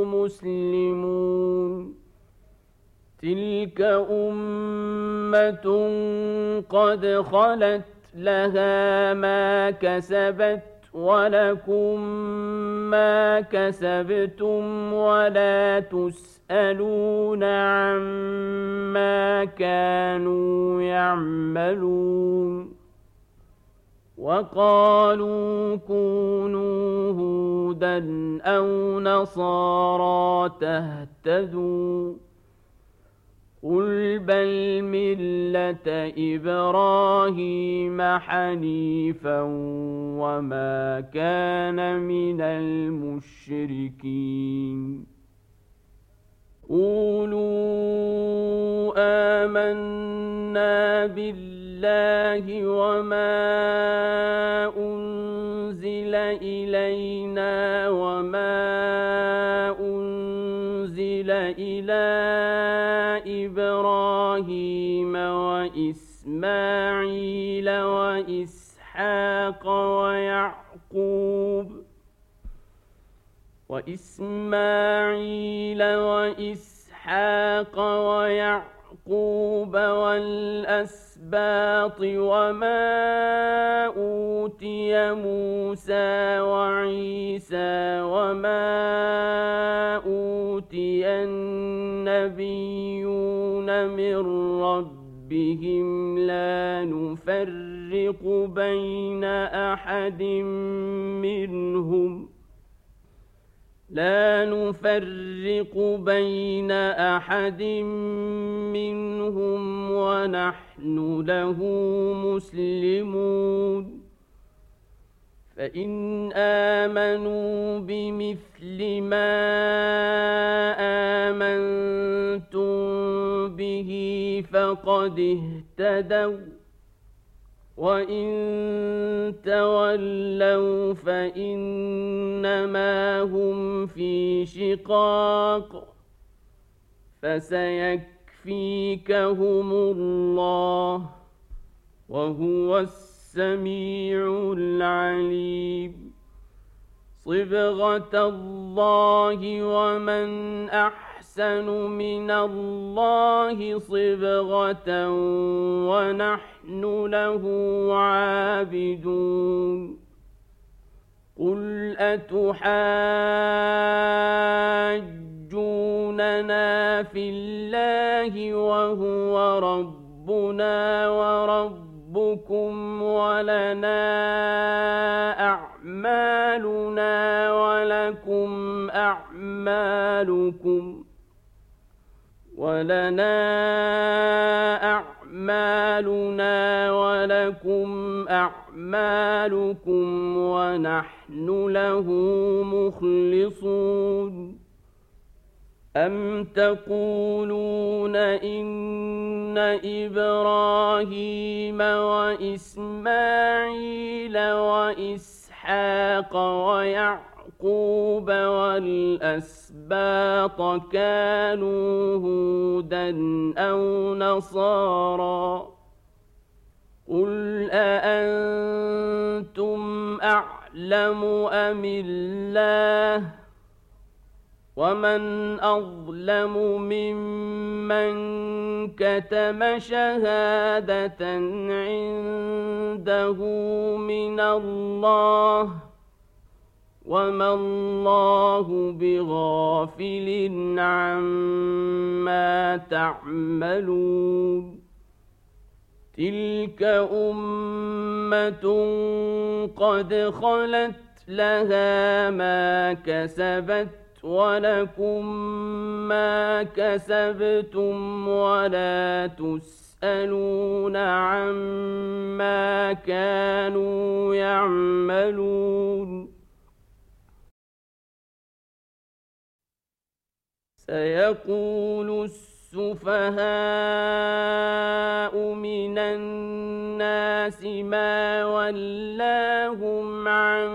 مسلمون تلك أمة قد خلت لها ما كسبت ولكم ما كسبتم ولا تسألون عما كانوا يعملون وقالوا كونوا هودا أو نصارى تهتدوا قل بل ملة إبراهيم حنيفا وما كان من المشركين قولوا آمنا بالله وما أنزل إلينا وما أنزل إلى إبراهيم وإسماعيل وإسحاق ويعقوب وإسماعيل وإسحاق ويعقوب والأسباط وما أوتي موسى وعيسى وما أوتي النبيون من ربهم لا نفرق بين أحد منهم لا نفرق بين أحد منهم ونحن له مسلمون فإن آمنوا بمثل ما آمنتم به فقد اهتدوا وإن تولوا فإنما هم في شقاق فسيكفيكهم الله وهو السميع العليم صبغة الله ومن أحسن من الله صبغة ونحن له عابدون قل أتحاجوننا في الله وهو ربنا وربكم ولنا أعمالنا ولكم أعمالكم ولنا أعمالنا ولكم أعمالكم ونحن له مخلصون أم تقولون إن إبراهيم وإسماعيل وإسحاق ويعقوب والأسباط كانوا هودا أو نصارى قل أأنتم أعلم أم الله ومن أظلم ممن كتم شهادة عنده من الله وما الله بغافل عما تعملون تلك أمة قد خلت لها ما كسبت ولكم ما كسبتم ولا تسألون عما كانوا يعملون سيقول السفهاء من الناس ما ولاهم عن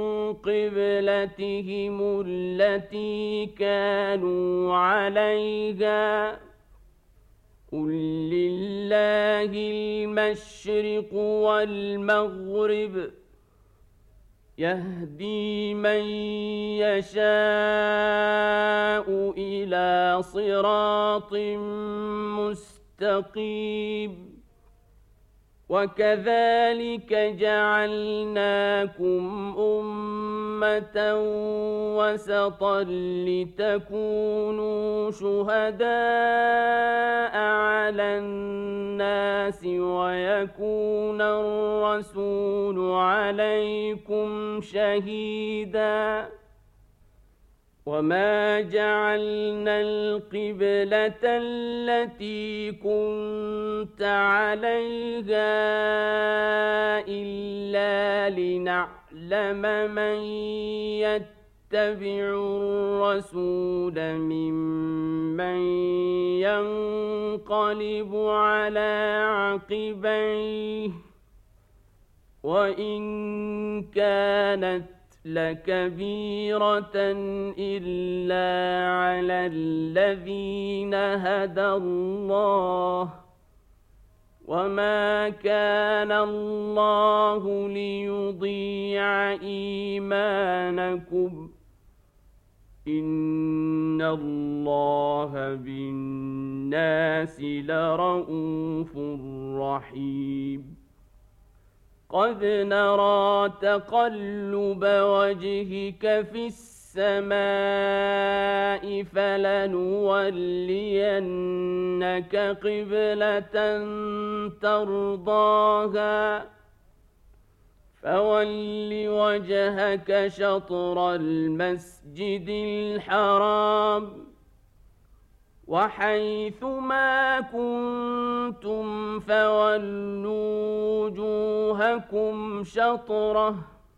قبلتهم التي كانوا عليها قل لله المشرق والمغرب يهدي من يشاء إلى صراط مستقيم وكذلك جعلناكم أمة وسطا لتكونوا شهداء على الناس ويكون الرسول عليكم شهيدا وما جعلنا القبلة التي كنت عليها إلا لنعلم من يتبع الرسول ممن ينقلب على عقبيه وإن كانت لكبيرة إلا على الذين هدى الله وما كان الله ليضيع إيمانكم إن الله بالناس لرءوف رحيم قد نرى تقلب وجهك في السماء فلنولينك قبلة ترضاها فول وجهك شطر المسجد الحرام وحيث ما كنتم فولوا وجوهكم شطرة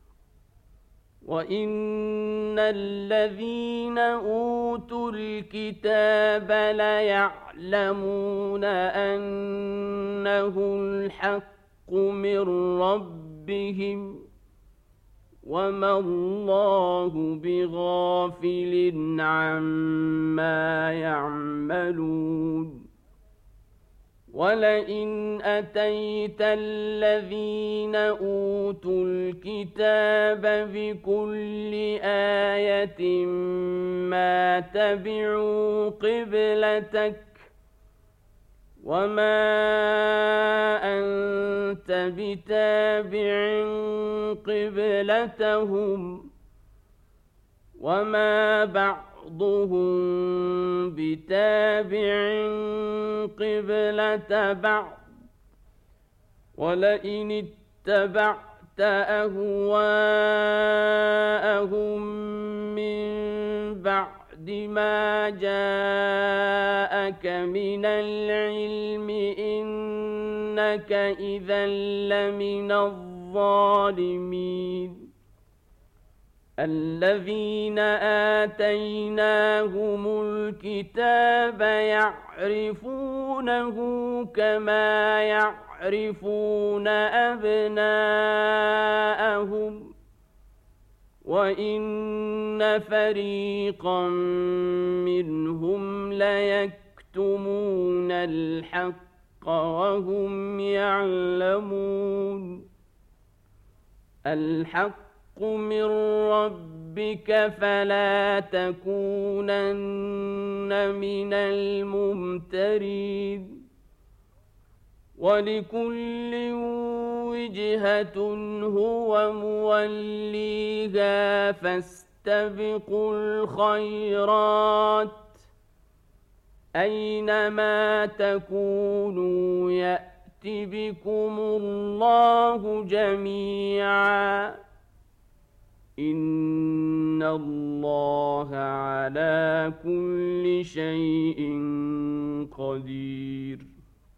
وإن الذين أوتوا الكتاب ليعلمون أنه الحق من ربهم وما الله بغافل عما يعملون ولئن أتيت الذين أوتوا الكتاب بكل آية ما تبعوا قبلتك وما أنت بتابع قبلتهم وما بعضهم بتابع قبلة بعض ولئن اتبعت أهواءهم من بعد ما جاءك من العلم إنك إذا لمن الظالمين الذين آتيناهم الكتاب يعرفونه كما يعرفون أبناءهم وإن فريقا منهم ليكتمون الحق وهم يعلمون الحق من ربك فلا تكونن من الممترين ولكل وجهة هو موليها فاستبقوا الخيرات أينما تكونوا يأت بكم الله جميعا إن الله على كل شيء قدير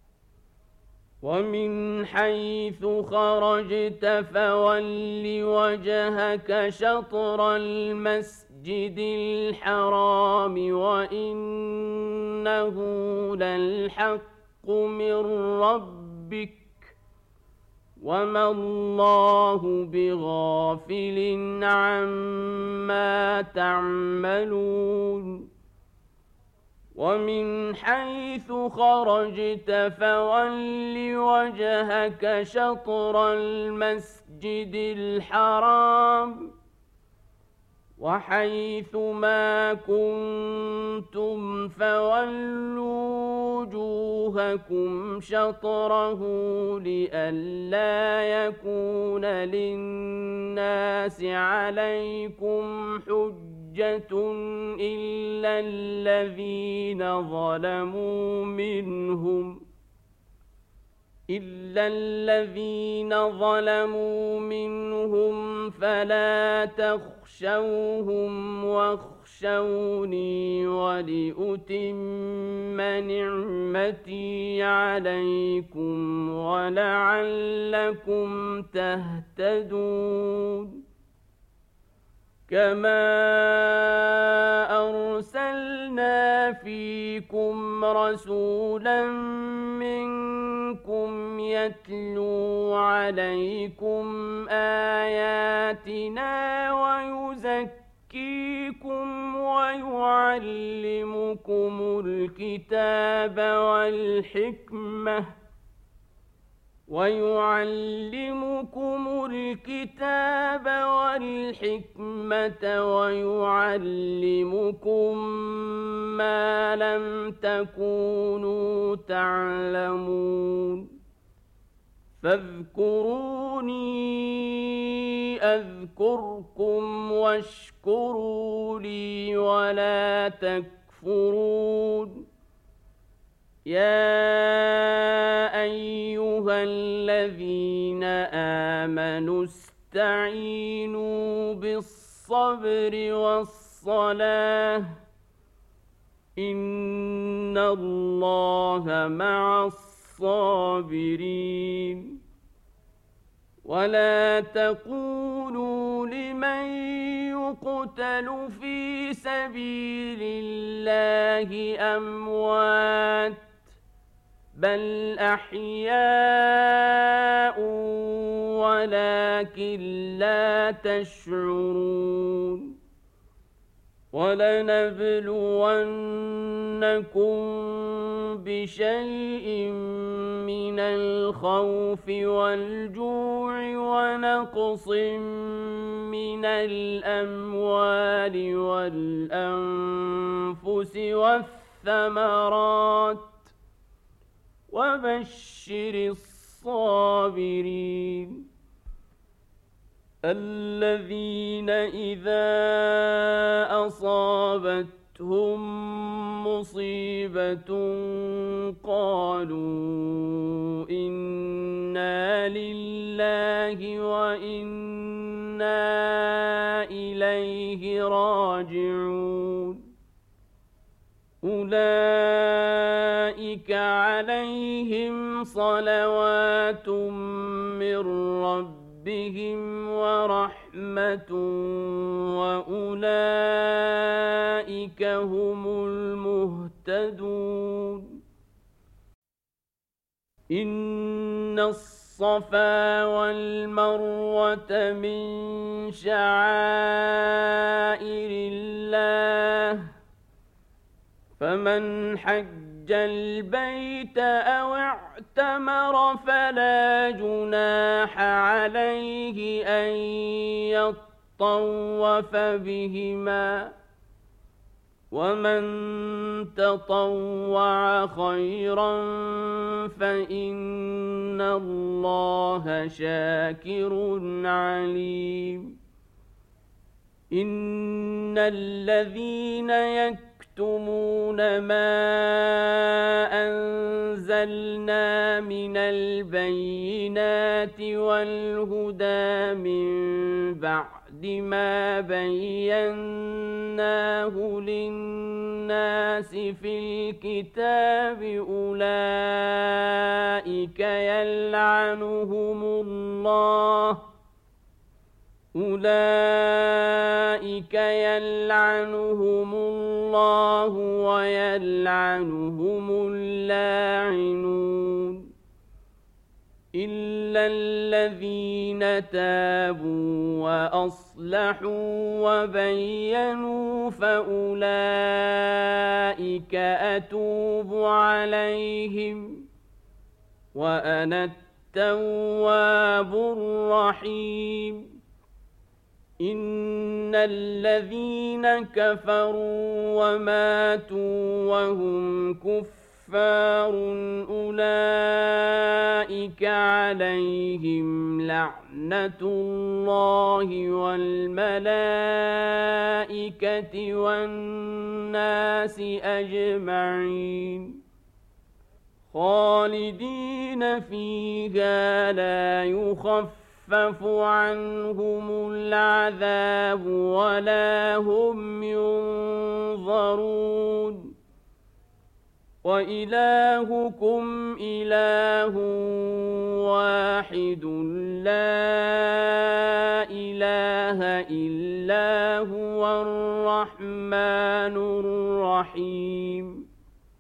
ومن حيث خرجت فول وجهك شطر المسجد الحرام وإنه للحق من ربك وما الله بغافل عما تعملون ومن حيث خرجت فول وجهك شطر المسجد الحرام وحيث ما كنتم فولوا وجوهكم شطره لئلا يكون للناس عليكم حجة إلا الذين ظلموا منهم إلا الذين ظلموا منهم فلا تخشوهم واخشوني ولأتم نعمتي عليكم ولعلكم تهتدون كما أرسلنا فيكم رسولا منكم يتلو عليكم آياتنا ويزكيكم ويعلمكم الكتاب والحكمة ويعلمكم الكتاب والحكمة ويعلمكم ما لم تكونوا تعلمون فاذكروني أذكركم واشكروا لي ولا تكفرون يا أيها الذين آمنوا استعينوا بالصبر والصلاة إن الله مع الصابرين ولا تقولوا لمن يقتل في سبيل الله أموات بل أحياء ولكن لا تشعرون ولنبلونكم بشيء من الخوف والجوع ونقص من الأموال والأنفس والثمرات وبشر الصابرين الذين إذا أصابتهم مصيبة قالوا إنا لله وإنا إليه راجعون أولئك عليهم صلوات من ربهم ورحمة وأولئك هم المهتدون إن الصفا والمروة من شعائر الله فمن حج البيت أو اعتمر اعتمر فلا جناح عليه أن يطوف بهما ومن تطوع خيرا فإن الله شاكر عليم إن الذين يكتمون ما أنزلنا من البينات والهدى من بعد ما بيناه للناس في الكتاب أولئك يلعنهم الله أولئك يلعنهم الله ويلعنهم اللاعنون إلا الذين تابوا وأصلحوا وبينوا فأولئك أتوب عليهم وأنا التواب الرحيم إن الذين كفروا وماتوا وهم كفار أولئك عليهم لعنة الله والملائكة والناس أجمعين خالدين فيها لا يخفف يخفف عنهم العذاب ولا هم ينظرون وإلهكم إله واحد لا إله إلا هو الرحمن الرحيم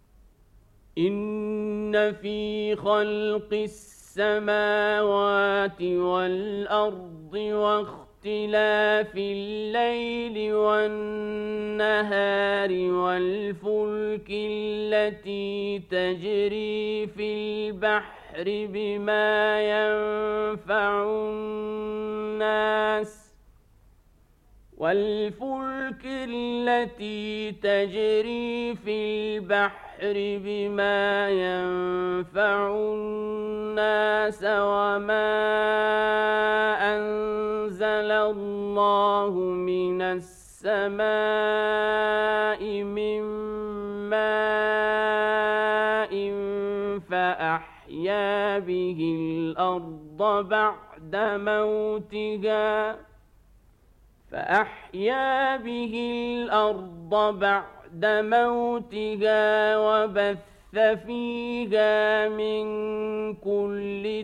إن في خلق السماوات السماوات والأرض واختلاف الليل والنهار والفلك التي تجري في البحر بما ينفع الناس والفلك التي تجري في البحر بما ينفع الناس وما أنزل الله من السماء من ماء فأحيا به الأرض بعد موتها فأحيا به الأرض بعد موتها وبث فيها من كل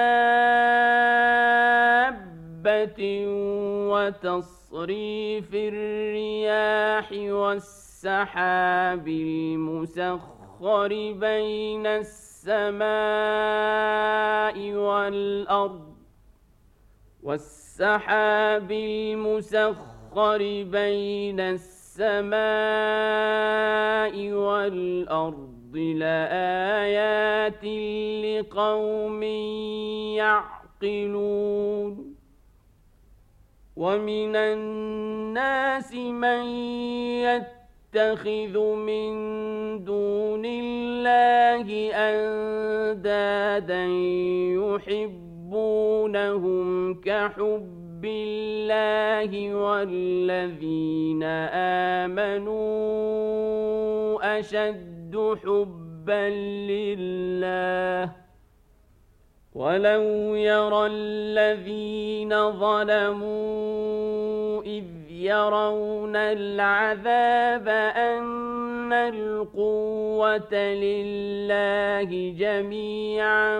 دابة وتصريف الرياح والسحاب المسخر بين السماء والأرض والسحاب المسخر بين السماء والأرض لآيات لقوم يعقلون ومن الناس من يتخذ من دون الله أندادا يحبونهم كحب الله والذين آمنوا أشد حبا لله ولو يرى الذين ظلموا إذ يرون العذاب أن القوة لله جميعا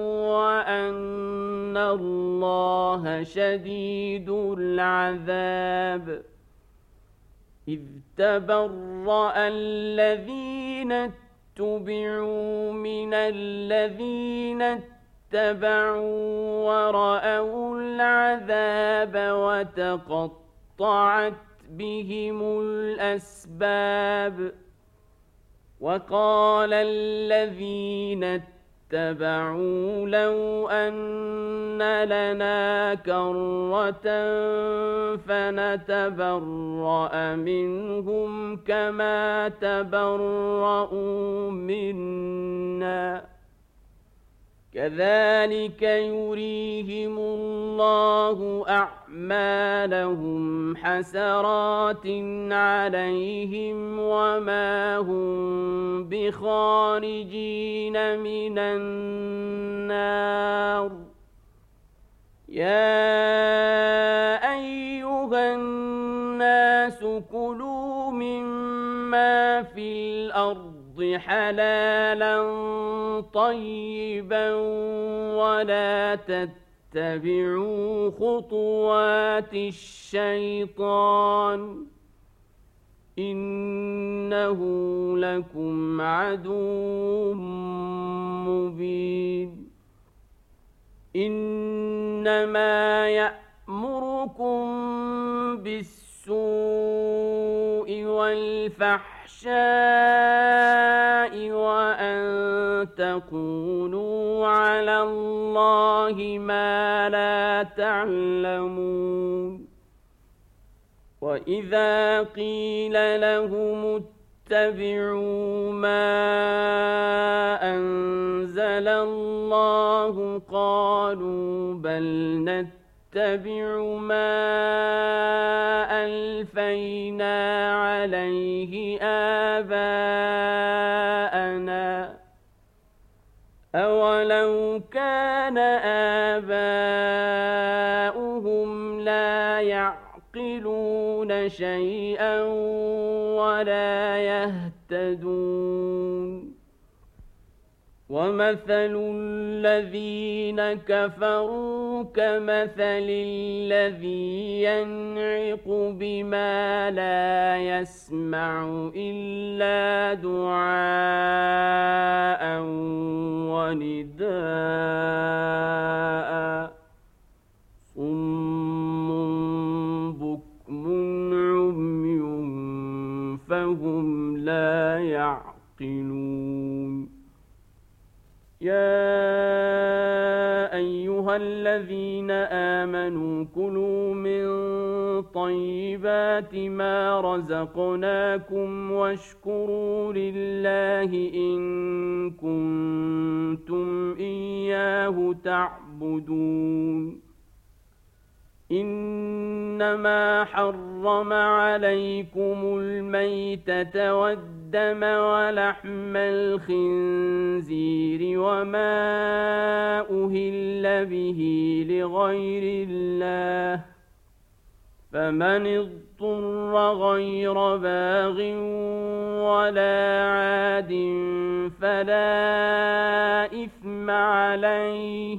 وأن الله شديد العذاب إذ تبرأ الذين اتبعوا من الذين اتبعوا ورأوا العذاب وتقطعت بهم الأسباب وقال الذين اتبعوا لو أن لنا كرة فنتبرأ منهم كما تبرؤوا منا كذلك يريهم الله أعمالهم حسرات عليهم وما هم بخارجين من النار يا أيها الناس كلوا مما في الأرض حلالا طيبا ولا تتبعوا خطوات الشيطان إنه لكم عدو مبين إنما يأمركم بالسوء والفحشاء وأن تقولوا على الله ما لا تعلمون وإذا قيل لهم اتبعوا ما أنزل الله قالوا بل نتبع ما ألفينا عليه آباءنا أولو كان آباؤهم لا يعقلون شيئا ولا يهتدون ومثل الذين كفروا كمثل الذي ينعق بما لا يسمع إلا دعاء ونداء صم بكم عمي فهم لا يعقلون يا أيها الذين آمنوا كلوا من طيبات ما رزقناكم واشكروا لله إن كنتم إياه تعبدون إنما حرم عليكم الميتة والدم ولحم الخنزير وما أهل به لغير الله فمن اضطر غير باغ ولا عاد فلا إثم عليه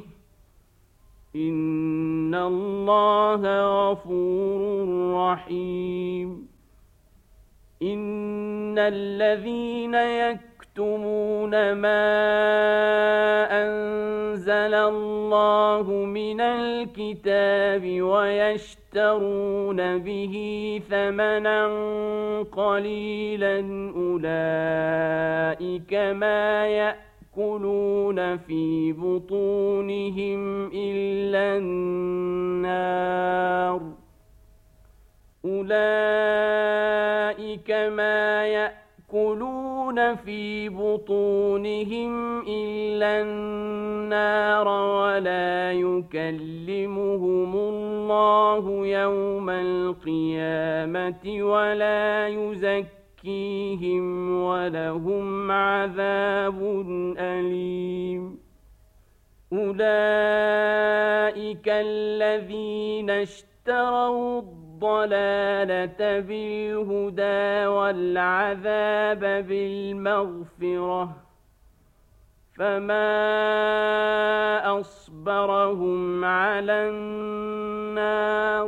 إن الله غفور رحيم إن الذين يكتمون ما أنزل الله من الكتاب ويشترون به ثمنا قليلا أولئك ما يأتون يأكلون في بطونهم إلا النار أولئك ما يأكلون في بطونهم إلا النار ولا يكلمهم الله يوم القيامة ولا يزكيهم ولهم عذاب أليم أولئك الذين اشتروا الضلالة بالهدى والعذاب بالمغفرة فما أصبرهم على النار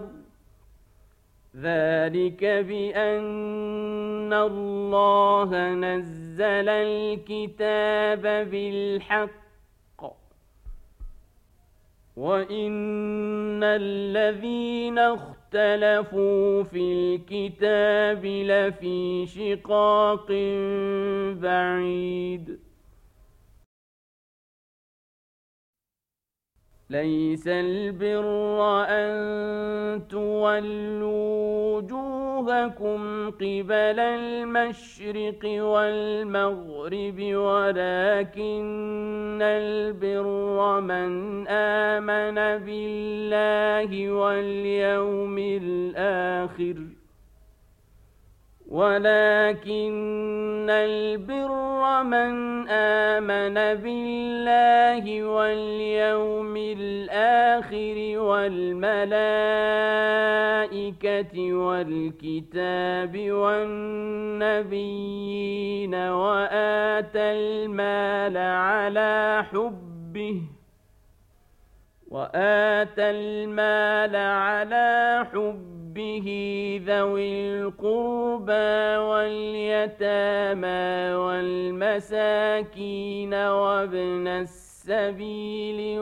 ذلك بأن الله نزل الكتاب بالحق وإن الذين اختلفوا في الكتاب لفي شقاق بعيد ليس البر أن تولوا وجوهكم قبل المشرق والمغرب ولكن البر من آمن بالله واليوم الآخر ولكن البر من آمن بالله واليوم الآخر والملائكة والكتاب والنبيين وآتى المال على حبه وآتى المال على حبه به ذوي القربى واليتامى والمساكين وابن السبيل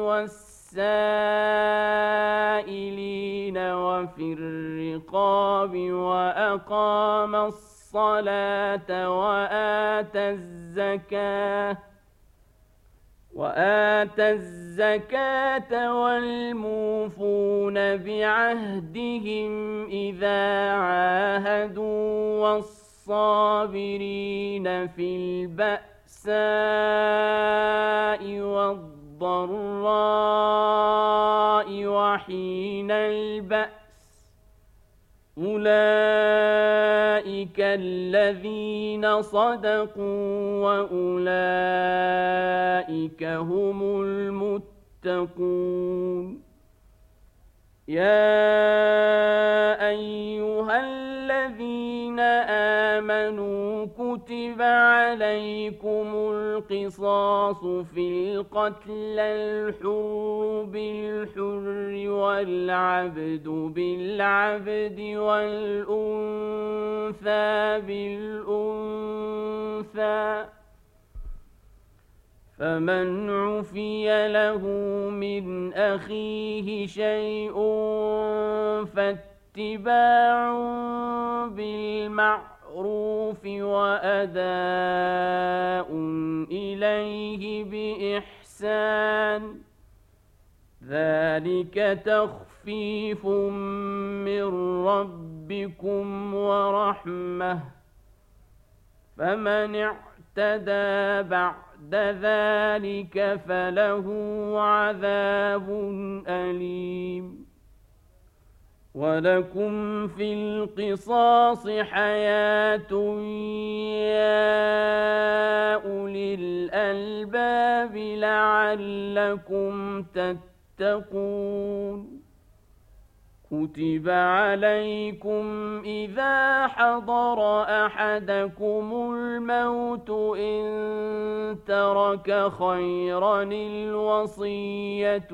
والسائلين وفي الرقاب وأقام الصلاة وآتى الزكاة وآتى الزكاة والموفون بعهدهم إذا عاهدوا والصابرين في البأساء والضراء وحين البأس أولئك الذين صدقوا وأولئك هم المتقون يا أيها الذين آمنوا كتب عليكم القصاص في القتل الحر بالحر والعبد بالعبد والأنثى بالأنثى فمن عفي له من أخيه شيء فاتباع بالمعروف وأداء إليه بإحسان ذلك تخفيف من ربكم ورحمة فمن اعتدى بعد ذلك فله عذاب أليم ولكم في القصاص حياة يا أولي الألباب لعلكم تتقون كتب عليكم إذا حضر أحدكم الموت إن ترك خيرا الوصية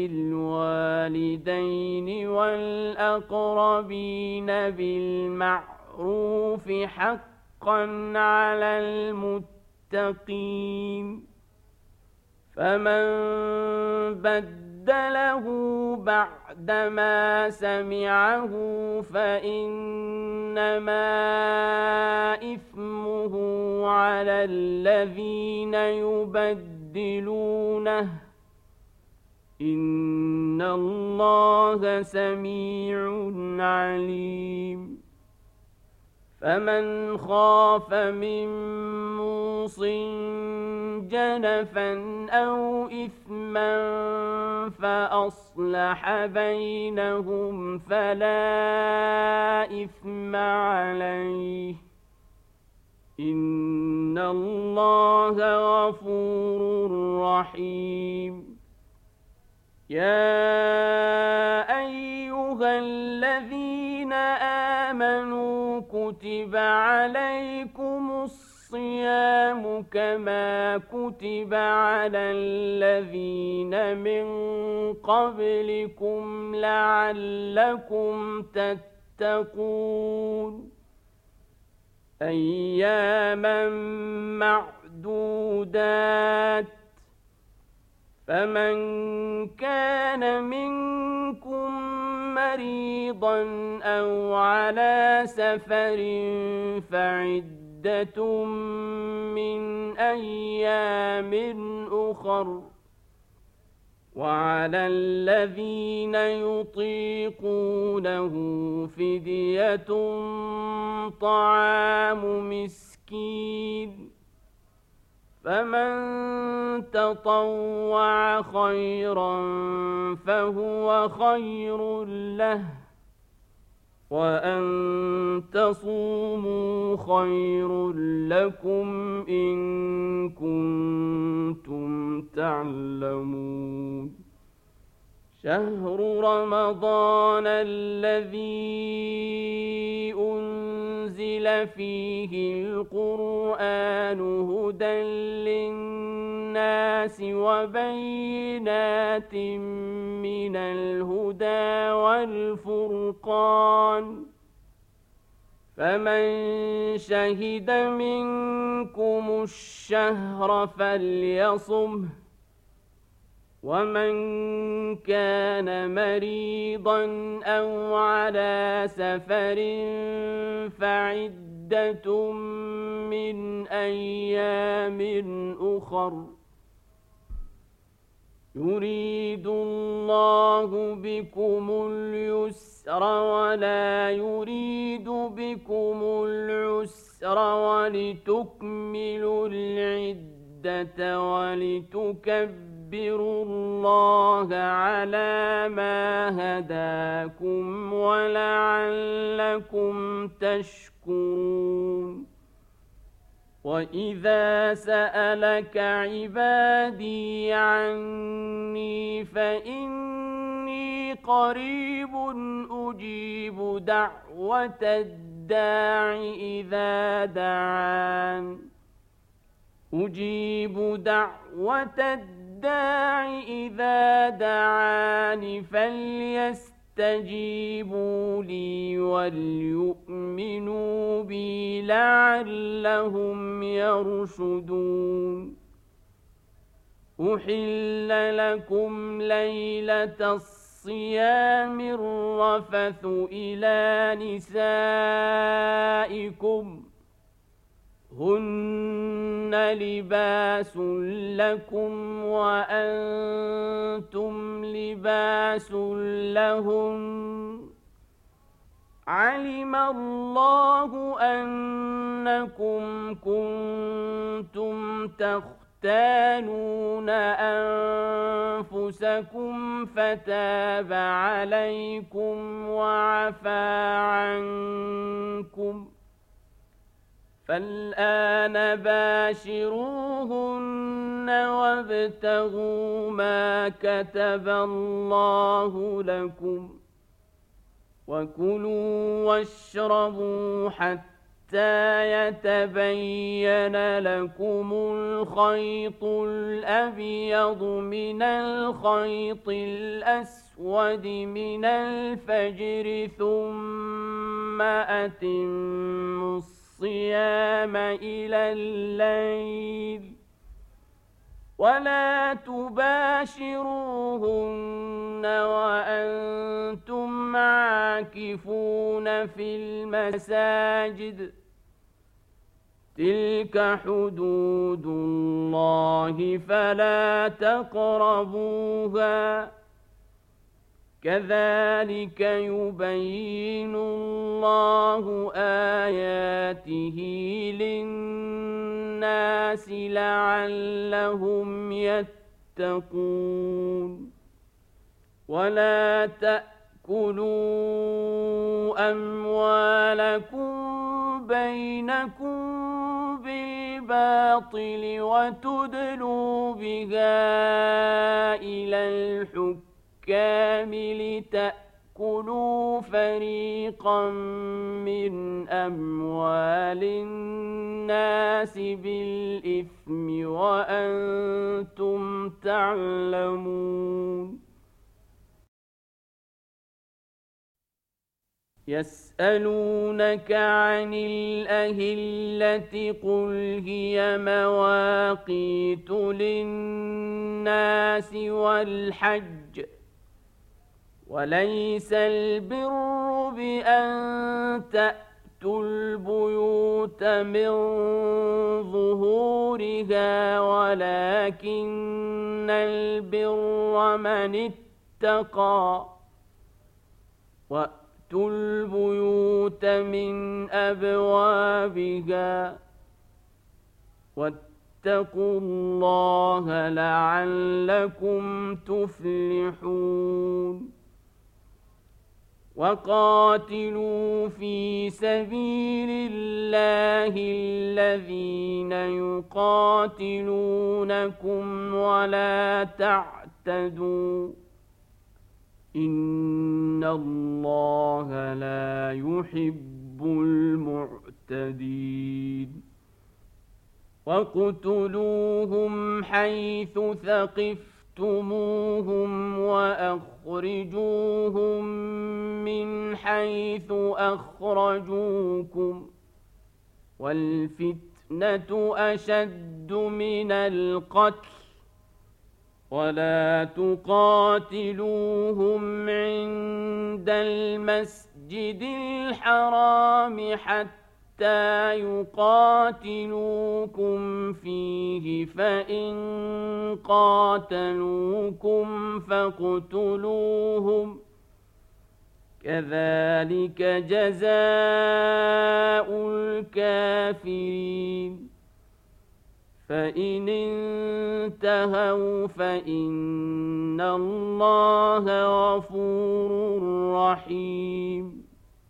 للوالدين والأقربين بالمعروف حقا على المتقين فمن بدله بعدما سمعه فإنما إثمه على الذين يبدلونه إن الله سميع عليم فمن خاف من موص جنفا أو إثما فأصلح بينهم فلا إثم عليه إن الله غفور رحيم يا أيها الذين آمنوا كتب عليكم الصيام كما كتب على الذين من قبلكم لعلكم تتقون أياما معدودات فمن كان منكم مريضا أو على سفر فعدة من أيام أخر وعلى الذين يطيقونه فدية طعام مسكين، فمن تطوع خيرا فهو خير له، وأن تصوموا خير لكم إن كنتم تعلمون. شهر رمضان الذي أنزل فيه القرآن هدى للناس وبينات من الهدى والفرقان، فمن شهد منكم الشهر فليصمه، ومن كان مريضا أو على سفر فعدة من أيام أخر، يريد الله بكم اليسر ولا يريد بكم العسر ولتكملوا العدة ولتكبروا الله على ما هداكم ولعلكم تشكرون. وإذا سألك عبادي عني فإني قريب أجيب دعوة الداع إذا دعان أجيب دعوة الداع إذا دعان فليستجيبوا لي وليؤمنوا بي لعلهم يرشدون. أحل لكم ليلة الصيام الرفث إلى نسائكم هن لباس لكم وأنتم لباس لهن، علم الله أنكم كنتم تختانون أنفسكم فتاب عليكم وعفى عنكم، فالآن باشروهن وابتغوا ما كتب الله لكم، وكلوا واشربوا حتى يتبين لكم الخيط الأبيض من الخيط الأسود من الفجر، ثم أتموا الصيام إلى الليل ولا تباشروهن وأنتم عاكفون في المساجد، تلك حدود الله فلا تقربوها، كذلك يبين الله آياته للناس لعلهم يتقون. ولا تأكلوا أموالكم بينكم بالباطل وتدلوا بها إلى الحكم كامل تأكلوا فريقا من أموال الناس بالإثم وأنتم تعلمون. يسألونك عن الأهلة قل هي مواقيت للناس والحج، وليس البر بأن تأتوا البيوت من ظهورها ولكن البر من اتقى وأتوا البيوت من أبوابها واتقوا الله لعلكم تفلحون وقاتلوا في سبيل الله الذين يقاتلونكم ولا تعتدوا إن الله لا يحب المعتدين وَاقْتُلُوهُمْ حَيْثُ ثَقِفْتُمُوهُمْ وَأَخْرِجُوهُمْ مِنْ حَيْثُ أَخْرَجُوكُمْ وَالْفِتْنَةُ أَشَدُّ مِنَ الْقَتْلِ وَلَا تُقَاتِلُوهُمْ عِندَ الْمَسْجِدِ الْحَرَامِ حَتَّى حتى يقاتلوكم فيه فإن قاتلوكم فاقتلوهم كذلك جزاء الكافرين فإن انتهوا فإن الله غفور رحيم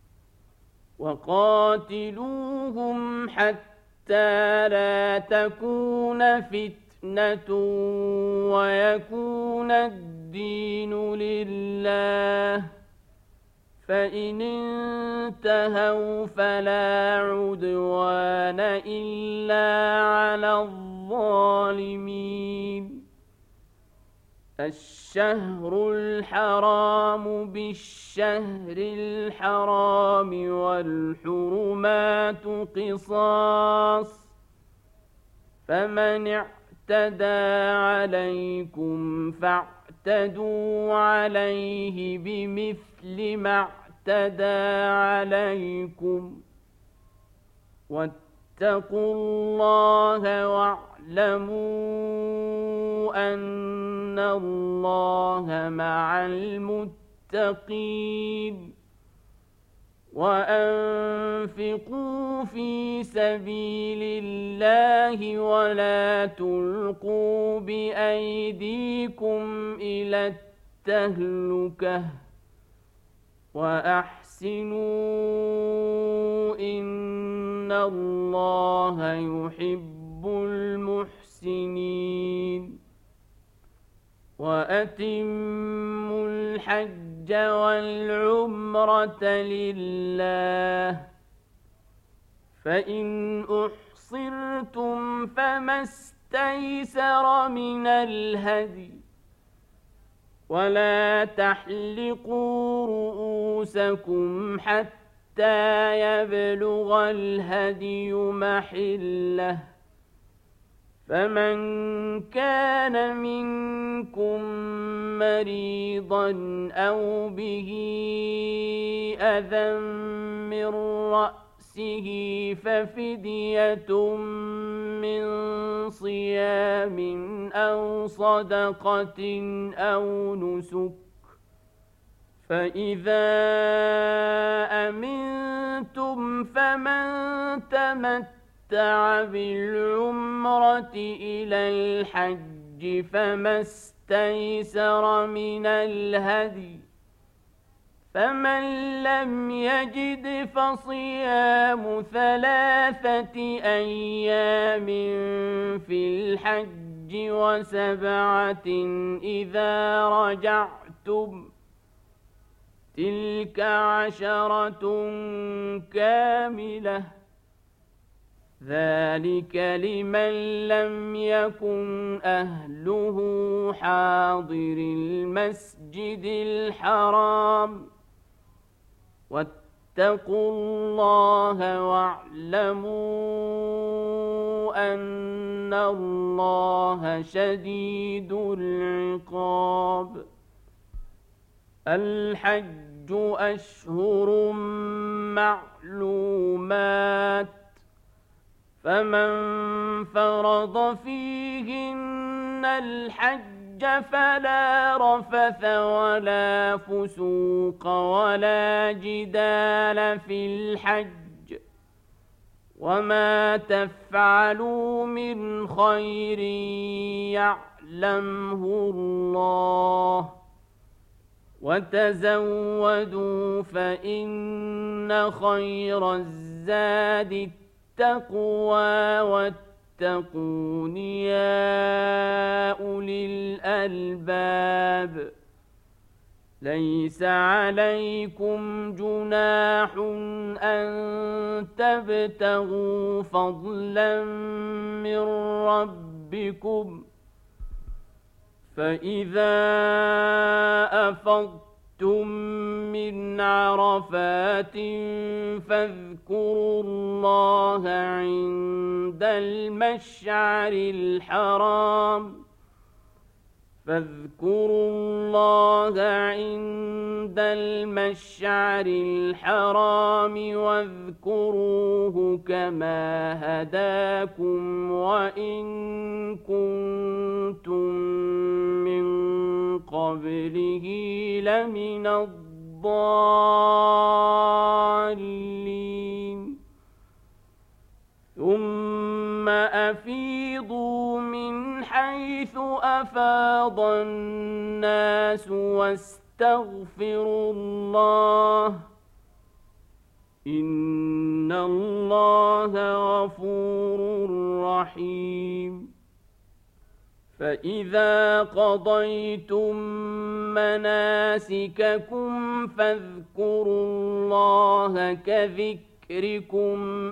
وقاتلوهم حتى لا تكون فتنة ويكون الدين لله فإن انتهوا فلا عدوان إلا على الظالمين الشهر الحرام بالشهر الحرام والحرمات قصاص فمن اعتدى عليكم فاعتدوا عليه بمثل ما اعتدى عليكم واتقوا الله واعلموا أن الله مع المتقين وأنفقوا في سبيل الله ولا تلقوا بأيديكم إلى التهلكة وأحسنوا إن الله يحب المحسنين وأتموا الحج والعمرة لله فإن أحصرتم فما استيسر من الهدي ولا تحلقوا رؤوسكم حتى يبلغ الهدي محله فمن كان منكم مريضا أو به أذى من رأسه ففدية من صيام أو صدقة أو نسك فإذا أمنتم فمن تمتع بالعمرة إلى الحج فما استيسر من الهدي فمن لم يجد فصيام ثلاثة أيام في الحج وسبعة إذا رجعتم تلك عشرة كاملة ذلك لمن لم يكن أهله حاضر المسجد الحرام واتقوا الله واعلموا أن الله شديد العقاب الحج أشهر معلومات فمن فرض فيهن الحج فلا رفث ولا فسوق ولا جدال في الحج، وما تفعلوا من خير يعلمه الله، وتزودوا فإن خير الزاد التقوى واتقون يا أولي الألباب. ليس عليكم جناح أن تبتغوا فضلا من ربكم، فإذا أفضتم من عرفات فاذكروا الله عند المشعر الحرام فاذكروا الله عند المشعر الحرام واذكروه كما هداكم وإن كنتم من قبله لمن الضالين. ثم أفيضوا من حيث أفاض الناس واستغفروا الله، إن الله غفور رحيم. فإذا قضيتم مناسككم فاذكروا الله كذكركم ذكركم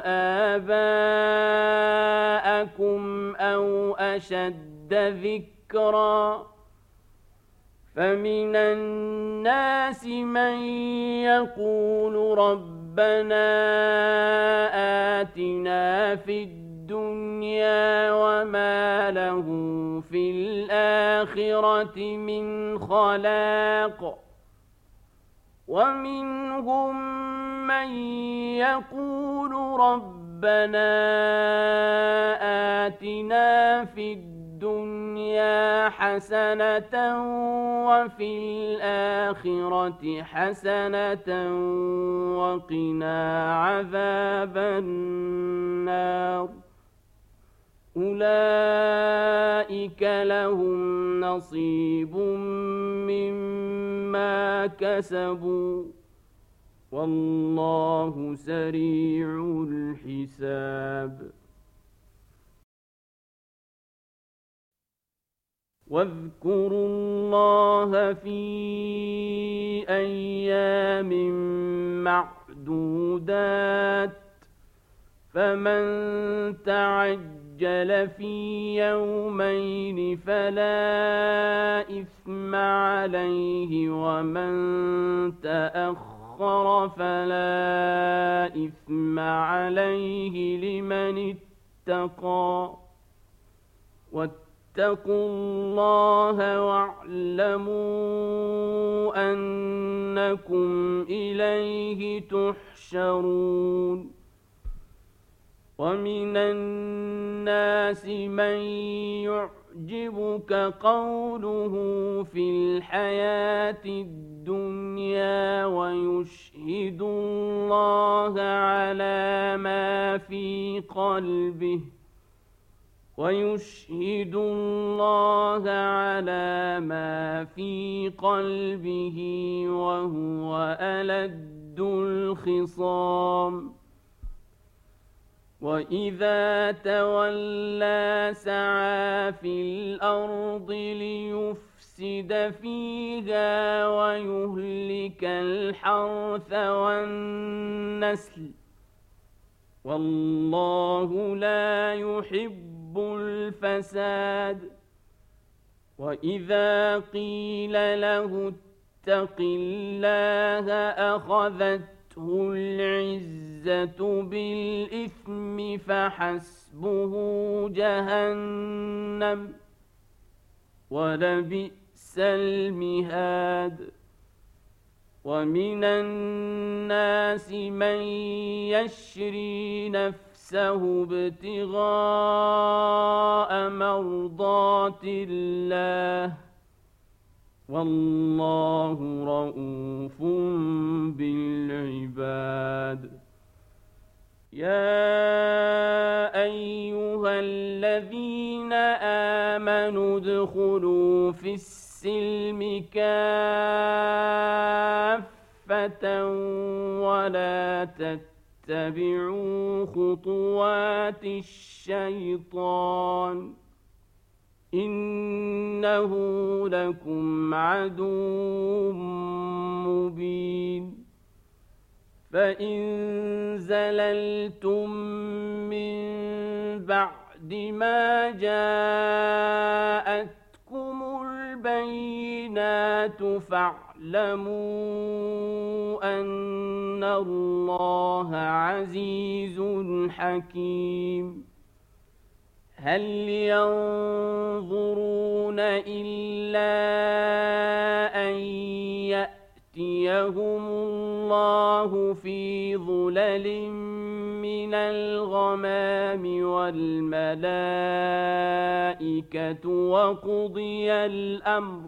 آباءكم أو أشد ذكرا، فمن الناس من يقول ربنا آتنا في الدنيا وما له في الآخرة من خلاق، ومنهم من يقول ربنا آتنا في الدنيا حسنة وفي الآخرة حسنة وقنا عذاب النار. أولئك لهم نصيب مما كسبوا والله سريع الحساب. واذكروا الله في أيام معدودات، فمن تعجل في يومين فلا إثم عليه، ومن تأخر فلا إثم عليه لمن اتقى. واتقوا الله واعلموا أنكم إليه تحشرون. ومن الناس من يعجبك قوله في الحياة الدنيا ويشهد الله على ما في قلبه ويشهد الله على ما في قلبه وهو ألد الخصام. وإذا تولى سعى في الأرض ليفسد فيها ويهلك الحرث والنسل، والله لا يحب الفساد. وإذا قيل له اتق الله أخذته العزة بالإثم فحسبه جهنم ولبئس المهاد. ومن الناس من يشري نفسه ابتغاء مرضات الله، والله رءوف بالعباد. يا أيها الذين آمنوا ادخلوا في السلم كافة ولا تتبعوا خطوات الشيطان إنه لكم عدو مبين. فإن زللتم من بعد ما جاءتكم البينات فاعلموا أن الله عزيز حكيم. هل ينظرون إلا أن يأتيهم الله في ظلل من الغمام والملائكة وقضي الأمر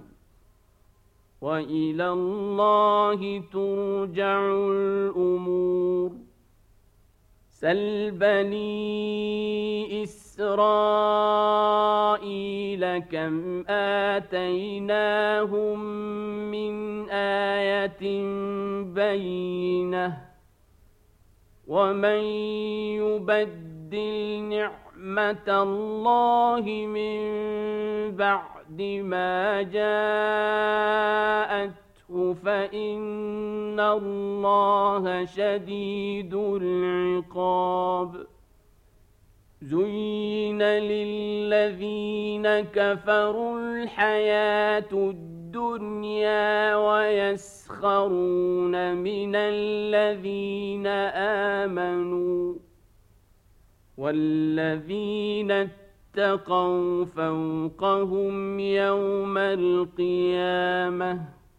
وإلى الله ترجع الأمور. سل بني إسرائيل كم آتيناهم من آية بينة ومن يبدل نعمة الله من بعد ما جاءت فإن الله شديد العقاب. زين للذين كفروا الحياة الدنيا ويسخرون من الذين آمنوا والذين اتقوا فوقهم يوم القيامة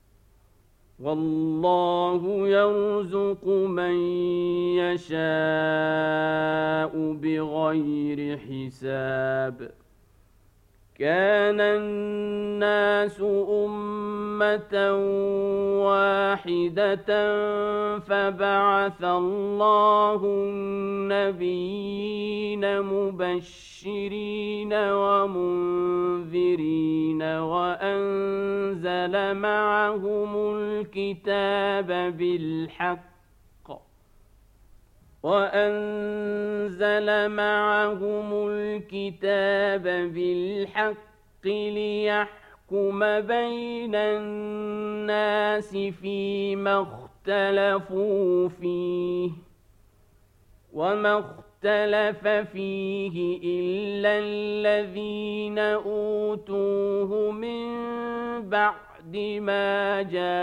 والله يرزق من يشاء بغير حساب. كان الناس أمة واحدة فبعث الله النبيين مبشرين ومنذرين وأنزل معهم الكتاب بالحق وأنزل معهم الكتاب بالحق ليحكم بين الناس فيما اختلفوا فيه وما اختلف فيه إلا الذين أوتوه من بعد ما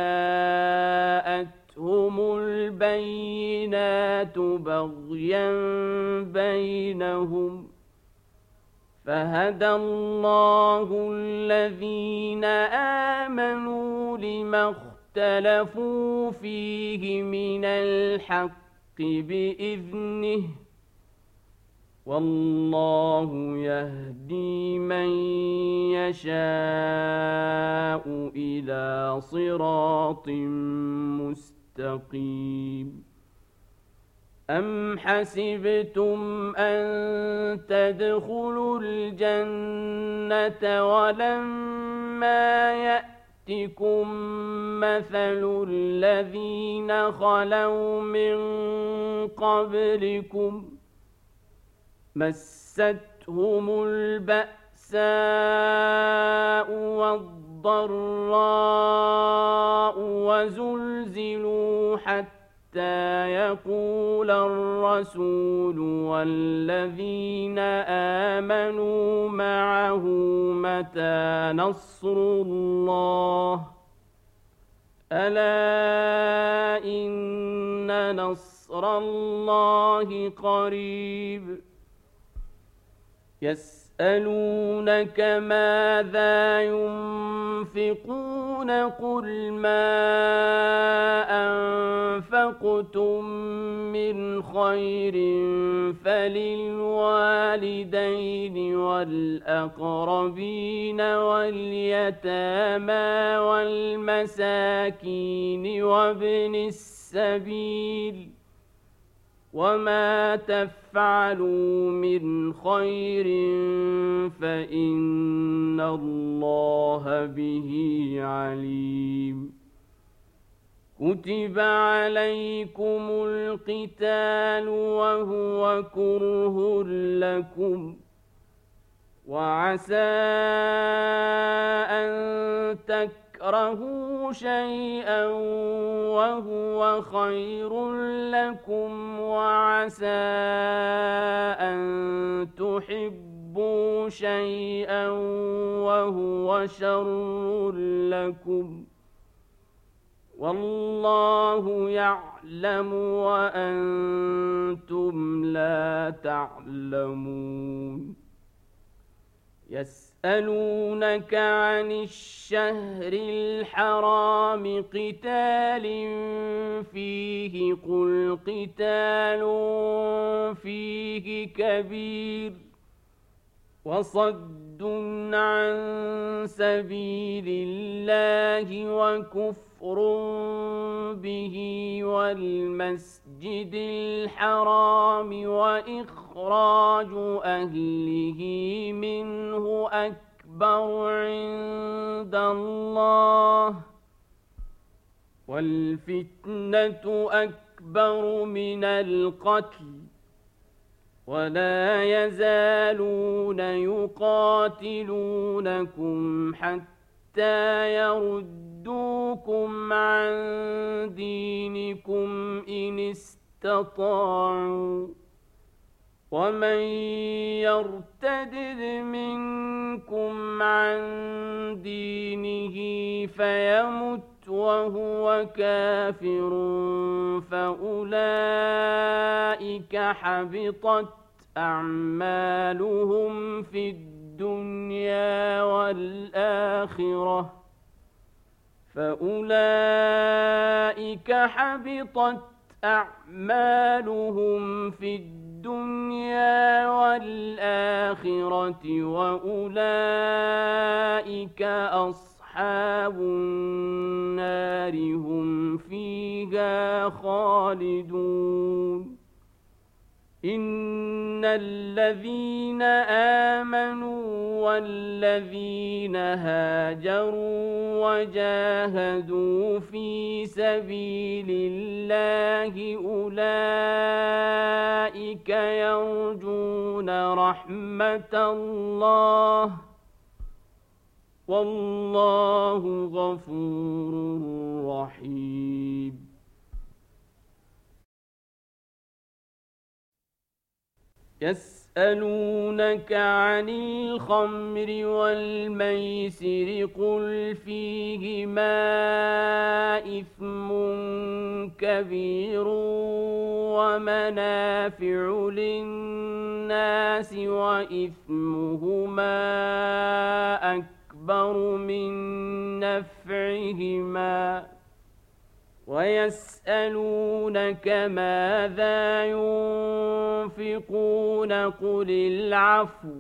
جاءت هم البينات بغيا بينهم فهدى الله الذين آمنوا لما اختلفوا فيه من الحق بإذنه والله يهدي من يشاء إلى صراط مستقيم. أم حسبتم أن تدخلوا الجنة ولما يأتكم مثل الذين خلوا من قبلكم مستهم البأساء والضراء وزلزلوا حتى يقول الرسول والذين آمنوا معه متى نصر الله ألا إن نصر الله قريب. يسألونك يسألونك ماذا ينفقون قل ما أنفقتم من خير فللوالدين والأقربين واليتامى والمساكين وابن السبيل وما تفعلوا من خير فإن الله به عليم كتب عليكم القتال وهو كره لكم وعسى أن تكرهوا شيئا وهو خير لكم وعسى أن تحبوا شيئا وهو شر لكم والله يعلم وأنتم لا تعلمون يسألونك عن الشهر الحرام قتال فيه قل قتال فيه كبير وصد عن سبيل الله وكفر به والمسجد الحرام وإخراج أهله منه أكبر عند الله والفتنة أكبر من القتل ولا يزالون يقاتلونكم حتى يردوكم عن دينكم إن استطاعوا ومن يرتدد منكم عن دينه فيمت وهو كافر فأولئك حبطت أعمالهم في الدنيا والآخرة فأولئك حبطت أعمالهم في الدنيا والآخرة وأولئك أصحاب النار هم فيها خالدون إن الذين آمنوا والذين هاجروا وجاهدوا في سبيل الله أولئك يرجون رحمة الله والله غفور رحيم يسألونك عن الخمر والميسر قل فيهما إثم كبير ومنافع للناس وإثمهما أكبر من نفعهما ويسألونك ماذا ينفقون قل العفو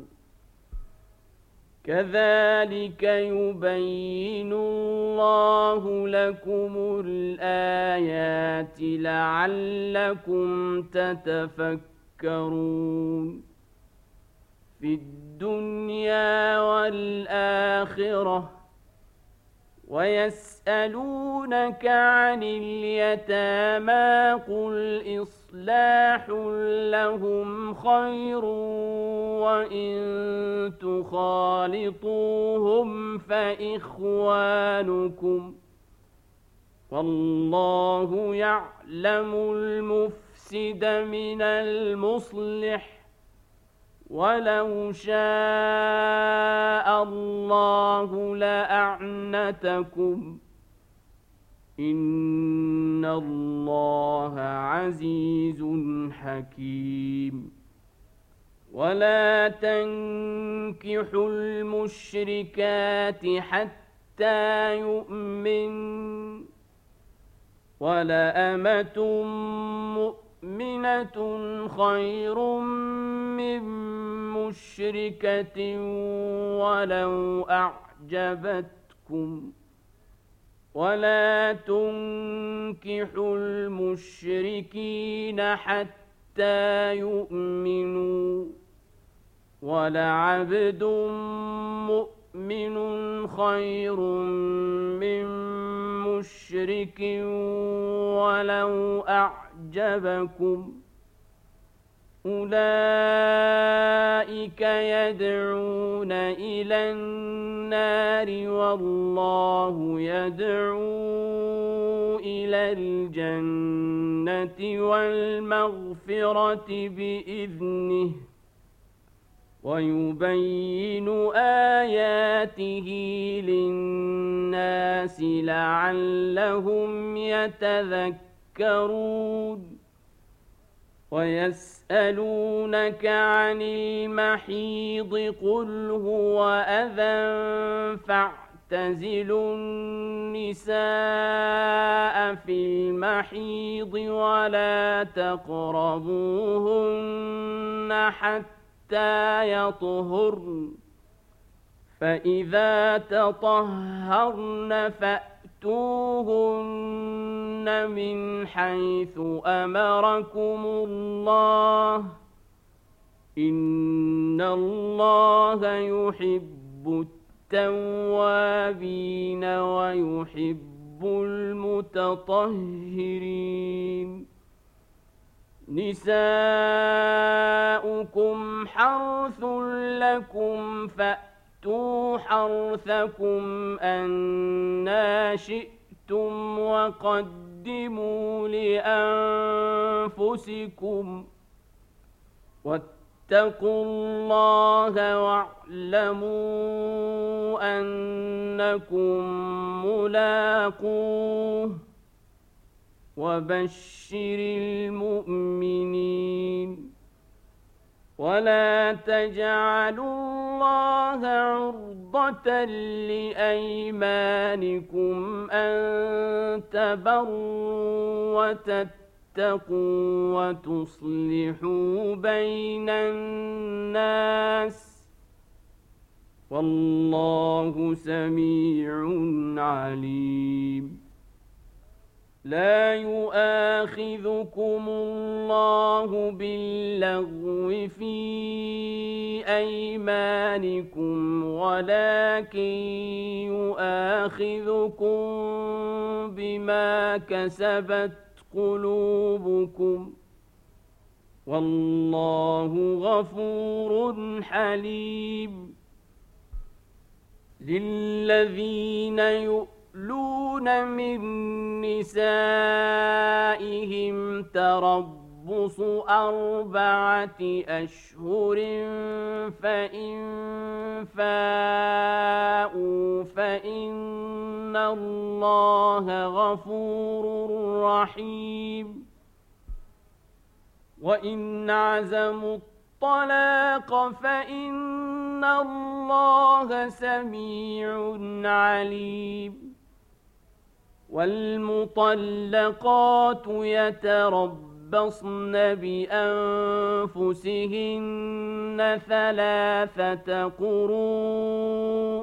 كذلك يبين الله لكم الآيات لعلكم تتفكرون في الدنيا والآخرة ويسألونك عن اليتامى قل إصلاح لهم خير وإن تخالطوهم فإخوانكم والله يعلم المفسد من المصلح ولو شاء الله لأعنتكم إن الله عزيز حكيم ولا تنكحوا المشركات حتى يؤمن ولأمة مؤمنة خير من مشركة ولو أعجبتكم ولا تنكحوا المشركين حتى يؤمنوا ولعبد مؤمن خير من مشرك ولو أعجبكم أولئك يدعون إلى النار والله يدعو إلى الجنة والمغفرة بإذنه ويبين آياته للناس لعلهم يتذكرون ويسألونك عن المحيض قل هو أذى فاعتزلوا النساء في المحيض ولا تقربوهن حتى يطهرن فإذا تطهرن فأتوهن من حيث أمركم الله إن الله يحب التوابين ويحب المتطهرين نساؤكم حرث لكم فأتوا حرثكم أنى شئتم وقدموا لأنفسكم واتقوا الله واعلموا أنكم ملاقوه وبشر المؤمنين ولا تجعلوا الله عرضة لأيمانكم أن تبروا وتتقوا وتصلحوا بين الناس والله سميع عليم لا يؤاخذكم الله باللغو في أيمانكم ولكن يؤاخذكم بما كسبت قلوبكم والله غفور حليم للذين يؤلون من نسائهم تربص أربعة أشهر فإن فاءوا فإن الله غفور رحيم وإن عزموا الطلاق فإن الله سميع عليم والمطلقات يتربصن بأنفسهن ثلاثة قروء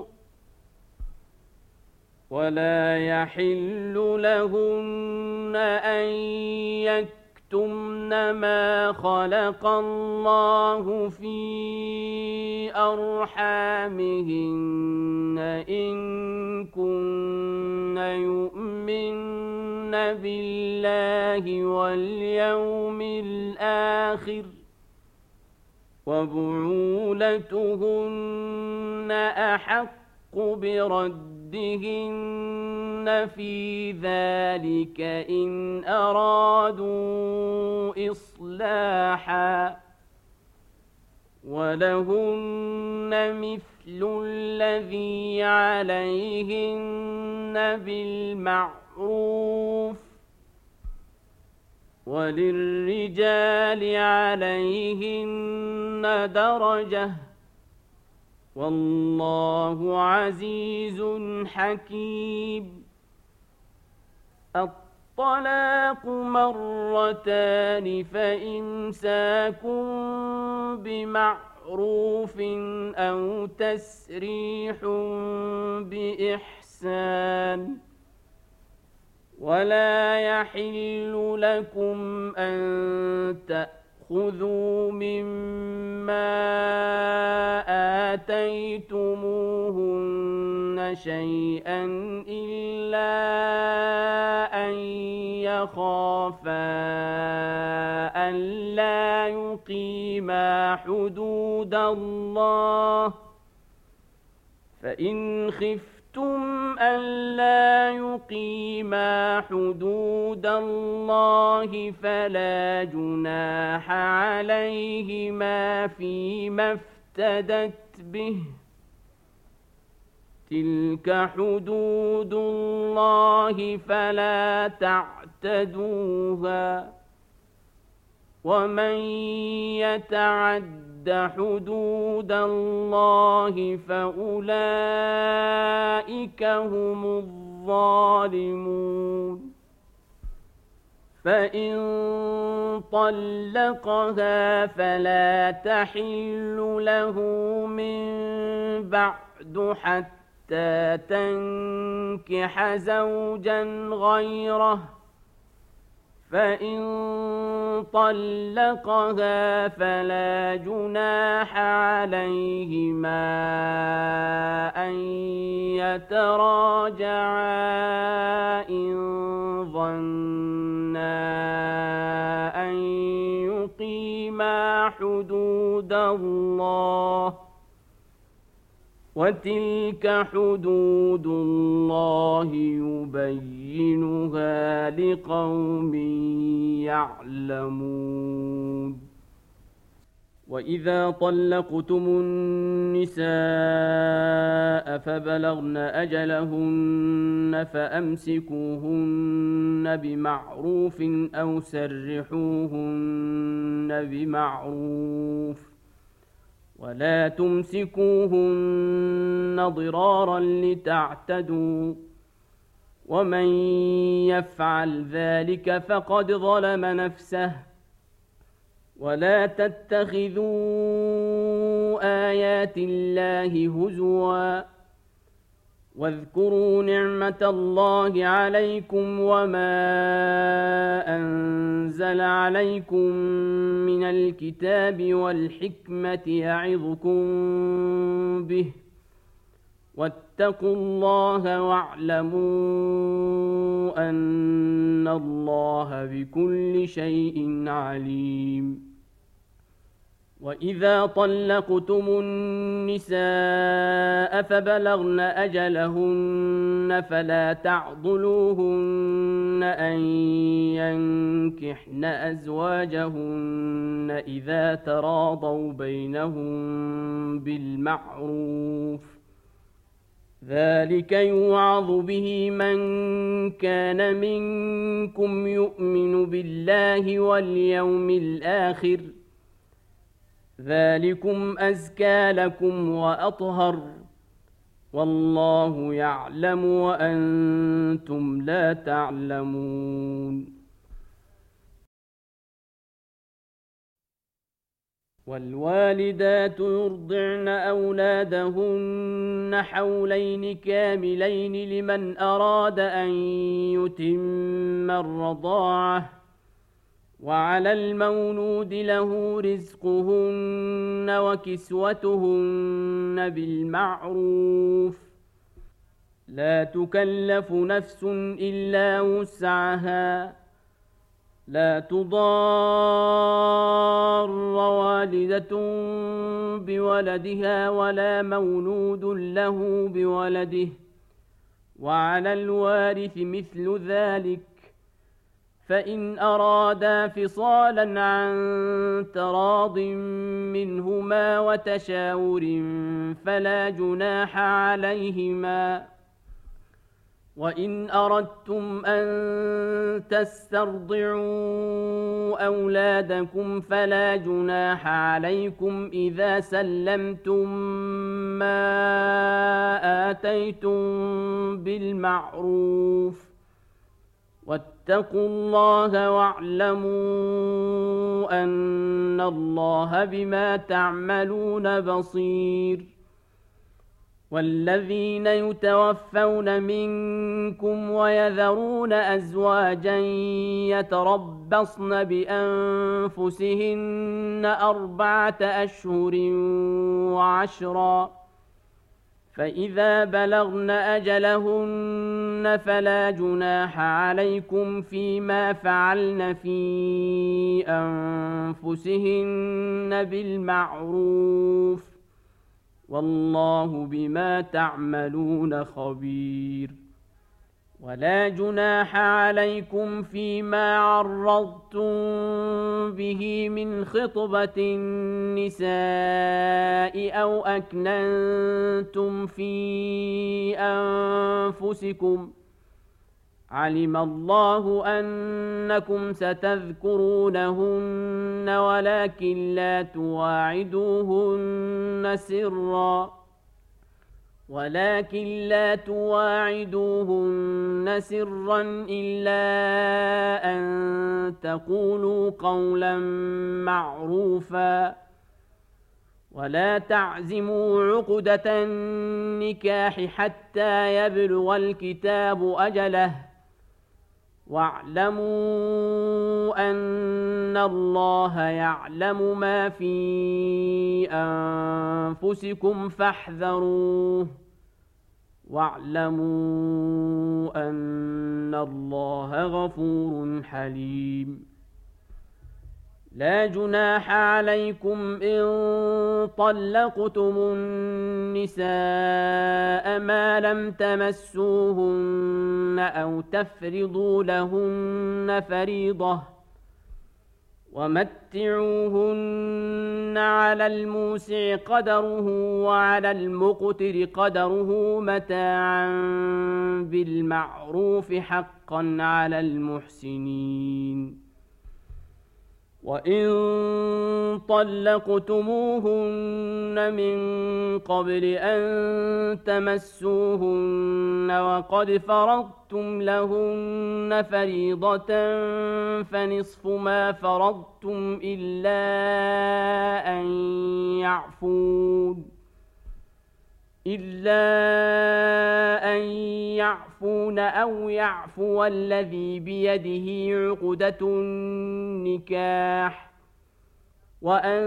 ولا يحل لهن أن يكتمن ما خلق الله في أرحامهن إن كن يؤمن بالله واليوم الآخر وبعولتهن أحق بردهن في ذلك إن أرادوا إصلاحا ولهن مثل الذي عليهن بالمعروف وللرجال عليهن درجة والله عزيز حكيم. الطلاق مرتان فإمساك بمعروف أو تسريح بإحسان. ولا يحل لكم أن تأخذوا مما آتيتموهن شيئا إلا أن يخافا ألا يقيما حدود الله، فإن خفتم ألا يقيما حدود الله فلا جناح عليهما فيما افتدت به، تلك حدود الله فلا تعتدوها، ومن يتعد حدود الله فأولئك هم الظالمون. فإن طلقها فلا تحل له من بعد حتى تنكح زوجا غيره، فإن طلقها فلا جناح عليهما أن يتراجعا إن ظنا أن يقيما حدود الله، وتلك حدود الله يبينها لقوم يعلمون. وإذا طلقتم النساء فبلغن أجلهن فأمسكوهن بمعروف أو سرحوهن بمعروف، ولا تمسكوهن ضرارا لتعتدوا، ومن يفعل ذلك فقد ظلم نفسه. ولا تتخذوا آيات الله هزوا، واذكروا نعمة الله عليكم وما أنزل عليكم من الكتاب والحكمة يعظكم به، واتقوا الله واعلموا أن الله بكل شيء عليم. وإذا طلقتم النساء فبلغن أجلهن فلا تعضلوهن أن ينكحن أزواجهن إذا تراضوا بينهم بالمعروف، ذلك يوعظ به من كان منكم يؤمن بالله واليوم الآخر، ذلكم أزكى لكم وأطهر، والله يعلم وأنتم لا تعلمون. والوالدات يرضعن أولادهن حولين كاملين لمن أراد أن يتم الرضاعة، وعلى المولود له رزقهن وكسوتهن بالمعروف، لا تكلف نفس إلا وسعها، لا تضار والدة بولدها ولا مولود له بولده، وعلى الوارث مثل ذلك، فإن أرادا فصالا عن تراض منهما وتشاور فلا جناح عليهما، وإن أردتم أن تسترضعوا أولادكم فلا جناح عليكم إذا سلمتم ما آتيتم بالمعروف واتقوا الله واعلموا أن الله بما تعملون بصير والذين يتوفون منكم ويذرون أزواجا يتربصن بأنفسهن أربعة أشهر وعشرا فإذا بلغن أجلهن فلا جناح عليكم فيما فعلن في أنفسهن بالمعروف والله بما تعملون خبير ولا جناح عليكم فيما عرضتم به من خطبة النساء أو أكننتم في أنفسكم علم الله أنكم ستذكرونهن ولكن لا تواعدوهن سرا ولكن لا تواعدوهن سرا إلا أن تقولوا قولا معروفا ولا تعزموا عقدة النكاح حتى يبلغ الكتاب أجله واعلموا أن الله يعلم ما في أنفسكم فاحذروه واعلموا أن الله غفور حليم لا جناح عليكم إن طلقتم النساء ما لم تمسوهن أو تفرضوا لهن فريضة ومتعوهن على الموسع قدره وعلى المقتر قدره متاعا بالمعروف حقا على المحسنين وإن طلقتموهن من قبل أن تمسوهن وقد فرضتم لهن فريضة فنصف ما فرضتم إلا أن يعفون إلا أن يعفون أو يعفو الذي بيده عقدة النكاح وأن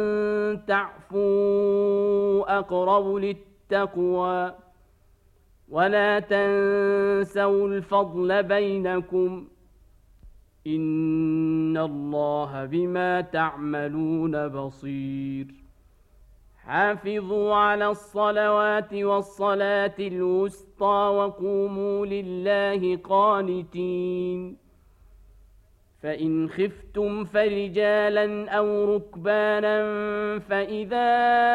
تعفوا أقرب للتقوى ولا تنسوا الفضل بينكم إن الله بما تعملون بصير حافظوا على الصلوات والصلاة الوسطى وقوموا لله قانتين فإن خفتم فرجالا أو ركبانا فإذا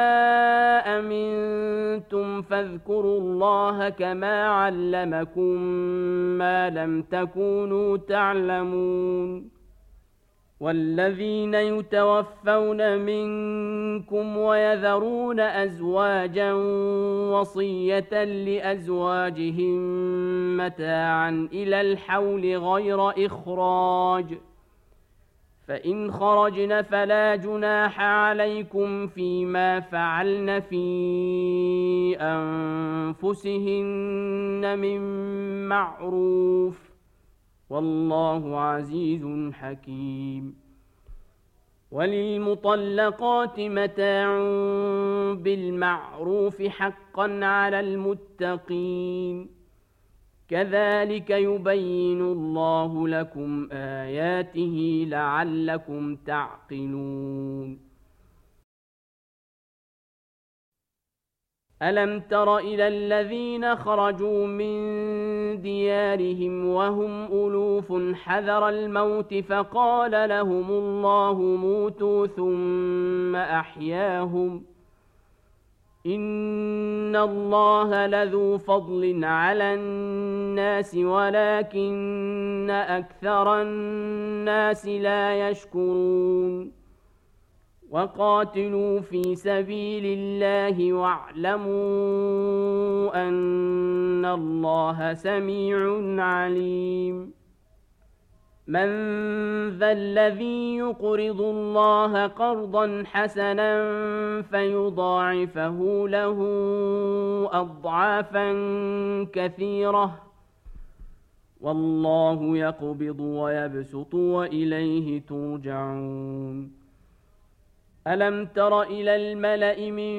أمنتم فاذكروا الله كما علمكم ما لم تكونوا تعلمون والذين يتوفون منكم ويذرون أزواجا وصية لأزواجهم متاعا إلى الحول غير إخراج فإن خرجن فلا جناح عليكم فيما فعلن في أنفسهن من معروف والله عزيز حكيم وللمطلقات متاع بالمعروف حقا على المتقين كذلك يبين الله لكم آياته لعلكم تعقلون ألم تر إلى الذين خرجوا من ديارهم وهم ألوف حذر الموت فقال لهم الله موتوا ثم أحياهم إن الله لذو فضل على الناس ولكن أكثر الناس لا يشكرون وقاتلوا في سبيل الله واعلموا أن الله سميع عليم من ذا الذي يقرض الله قرضا حسنا فيضاعفه له أضعافا كثيرة والله يقبض ويبسط وإليه ترجعون ألم تر إلى الملأ من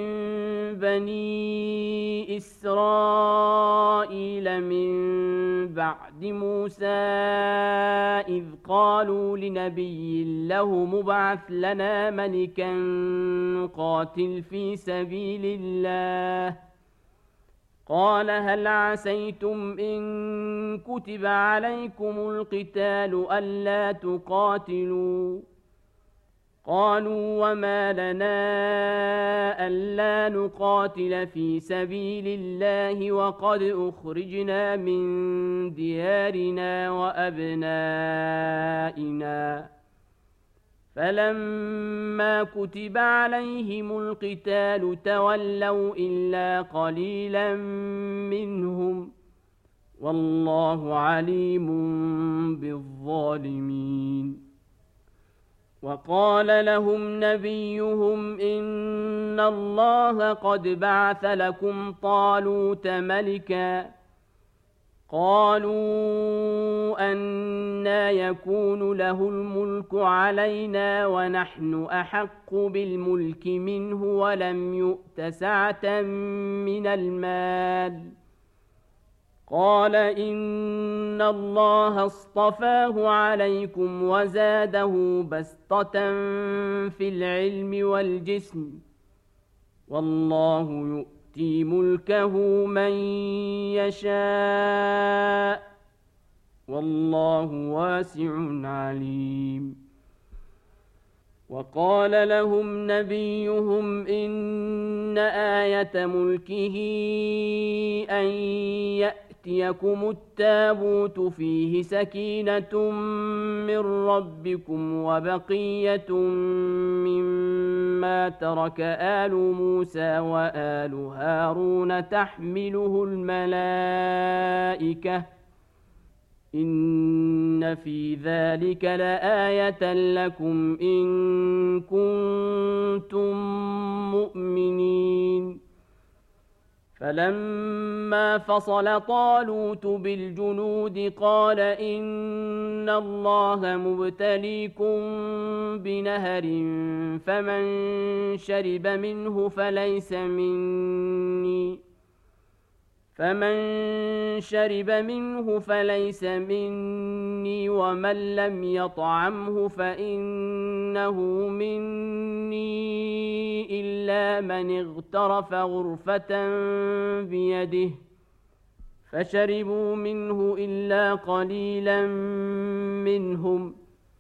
بني إسرائيل من بعد موسى إذ قالوا لنبي له مبعث لنا ملكا نقاتل في سبيل الله قال هل عسيتم إن كتب عليكم القتال ألا تقاتلوا قالوا وما لنا ألا نقاتل في سبيل الله وقد أخرجنا من ديارنا وأبنائنا فلما كتب عليهم القتال تولوا إلا قليلا منهم والله عليم بالظالمين وقال لهم نبيهم إن الله قد بعث لكم طالوت ملكا قالوا أنى يكون له الملك علينا ونحن أحق بالملك منه ولم يؤت سعة من المال قال إن الله اصطفاه عليكم وزاده بسطة في العلم والجسم والله يؤتي ملكه من يشاء والله واسع عليم وقال لهم نبيهم إن آية ملكه أن يأتيكم التابوت فيه سكينة من ربكم وبقية مما ترك آل موسى وآل هارون تحمله الملائكة إن في ذلك لآية لكم إن كنتم مؤمنين فلما فصل طالوت بالجنود قال إن الله مبتليكم بنهر فمن شرب منه فليس مني فمن شرب منه فليس مني ومن لم يطعمه فإنه مني إلا من اغترف غرفة بيده فشربوا منه إلا قليلا منهم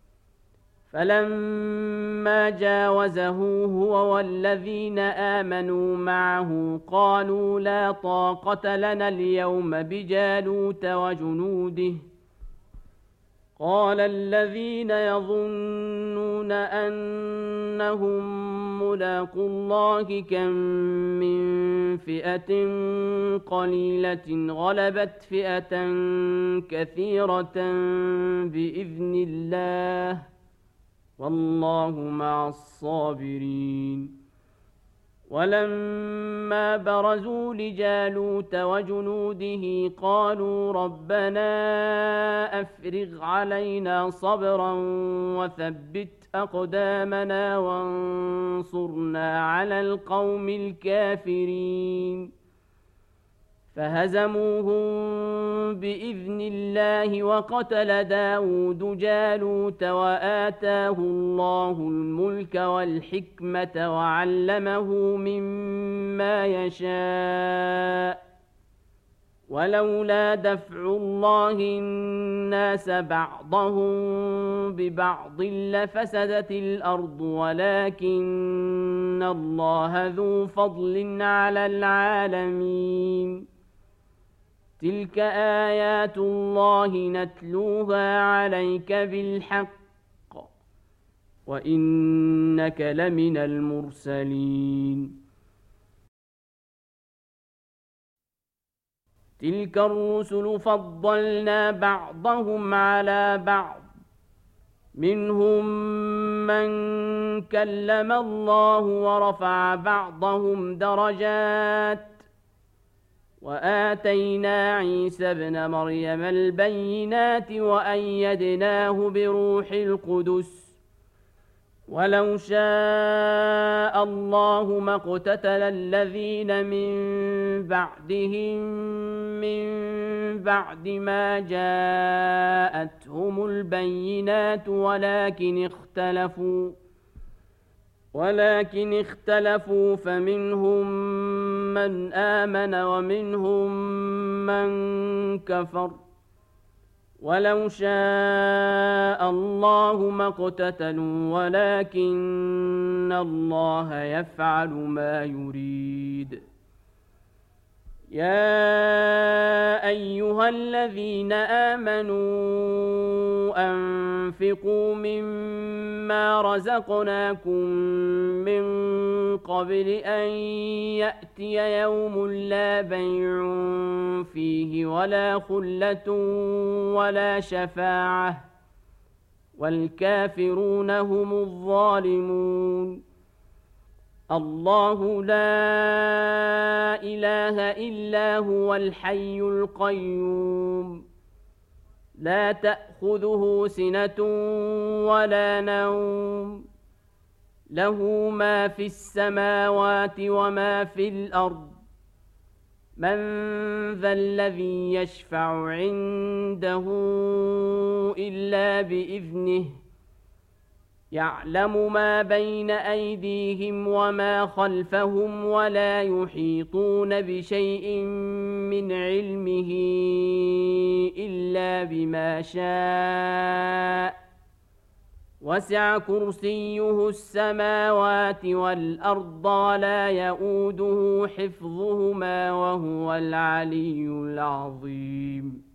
فلما جاوزه هو والذين آمنوا معه قالوا لا طاقة لنا اليوم بجالوت وجنوده قال الذين يظنون أنهم ملاقو الله كم من فئة قليلة غلبت فئة كثيرة بإذن الله والله مع الصابرين ولما برزوا لجالوت وجنوده قالوا ربنا أفرغ علينا صبرا وثبت أقدامنا وانصرنا على القوم الكافرين فهزموهم بإذن الله وقتل داود جالوت وآتاه الله الملك والحكمة وعلمه مما يشاء ولولا دفع الله الناس بعضهم ببعض لفسدت الأرض ولكن إن الله ذو فضل على العالمين تلك آيات الله نتلوها عليك بالحق وإنك لمن المرسلين تلك الرسل فضلنا بعضهم على بعض منهم من كلم الله ورفع بعضهم درجات وآتينا عيسى ابن مريم البينات وأيدناه بروح القدس ولو شاء الله ما اقتتل الذين من بعدهم من بعد ما جاءتهم البينات ولكن اختلفوا ولكن اختلفوا فمنهم من آمن ومنهم من كفر ولو شاء الله ما اقتتلوا ولكن الله يفعل ما يريد يا أيها الذين آمنوا أنفقوا مما رزقناكم من قبل أن يأتي يوم لا بيع فيه ولا خلة ولا شفاعة والكافرون هم الظالمون الله لا إله إلا هو الحي القيوم لا تأخذه سنة ولا نوم له ما في السماوات وما في الأرض من ذا الذي يشفع عنده إلا بإذنه يعلم ما بين أيديهم وما خلفهم ولا يحيطون بشيء من علمه إلا بما شاء وسع كرسيه السماوات والأرض ولا يؤوده حفظهما وهو العلي العظيم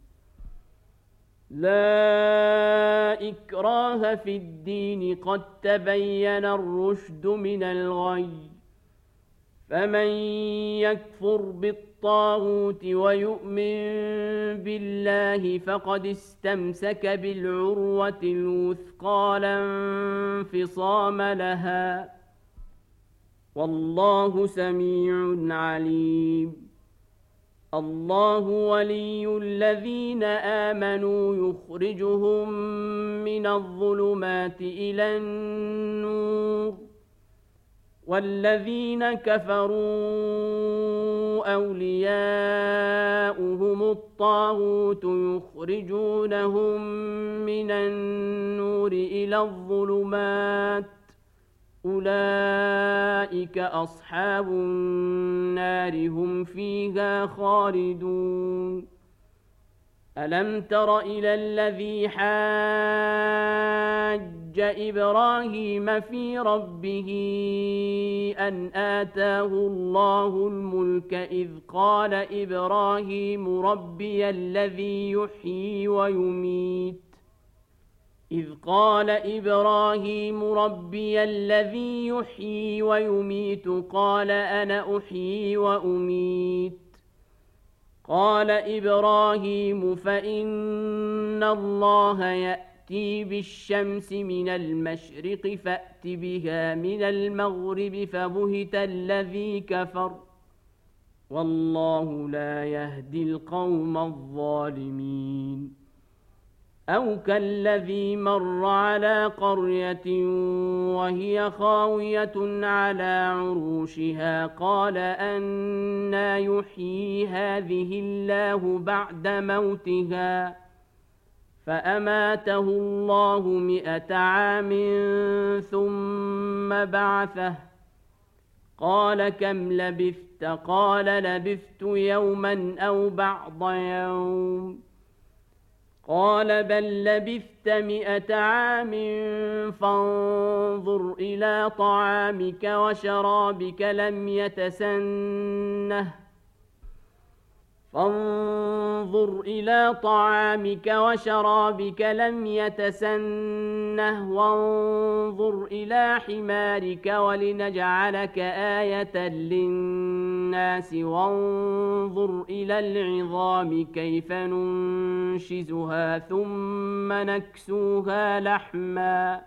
لا إكراه في الدين قد تبين الرشد من الغي فمن يكفر بالطاغوت ويؤمن بالله فقد استمسك بالعروة الوثقى لا انفصام لها والله سميع عليم الله ولي الذين آمنوا يخرجهم من الظلمات إلى النور والذين كفروا أولياؤهم الطاغوت يخرجونهم من النور إلى الظلمات أولئك أصحاب النار هم فيها خالدون ألم تر إلى الذي حاج إبراهيم في ربه أن آتاه الله الملك إذ قال إبراهيم ربي الذي يحيي ويميت إذ قال إبراهيم ربي الذي يحيي ويميت قال أنا أحيي وأميت قال إبراهيم فإن الله يأتي بالشمس من المشرق فأت بها من المغرب فبهت الذي كفر والله لا يهدي القوم الظالمين أو كالذي مر على قرية وهي خاوية على عروشها قال أنى يحيي هذه الله بعد موتها فأماته الله مئة عام ثم بعثه قال كم لبثت قال لبثت يوما أو بعض يوم قال بل لبثت مئة عام فانظر إلى طعامك وشرابك لم يتسنه فانظر إلى طعامك وشرابك لم يتسنه وانظر إلى حمارك ولنجعلك آية للناس وانظر إلى العظام كيف ننشزها ثم نكسوها لحما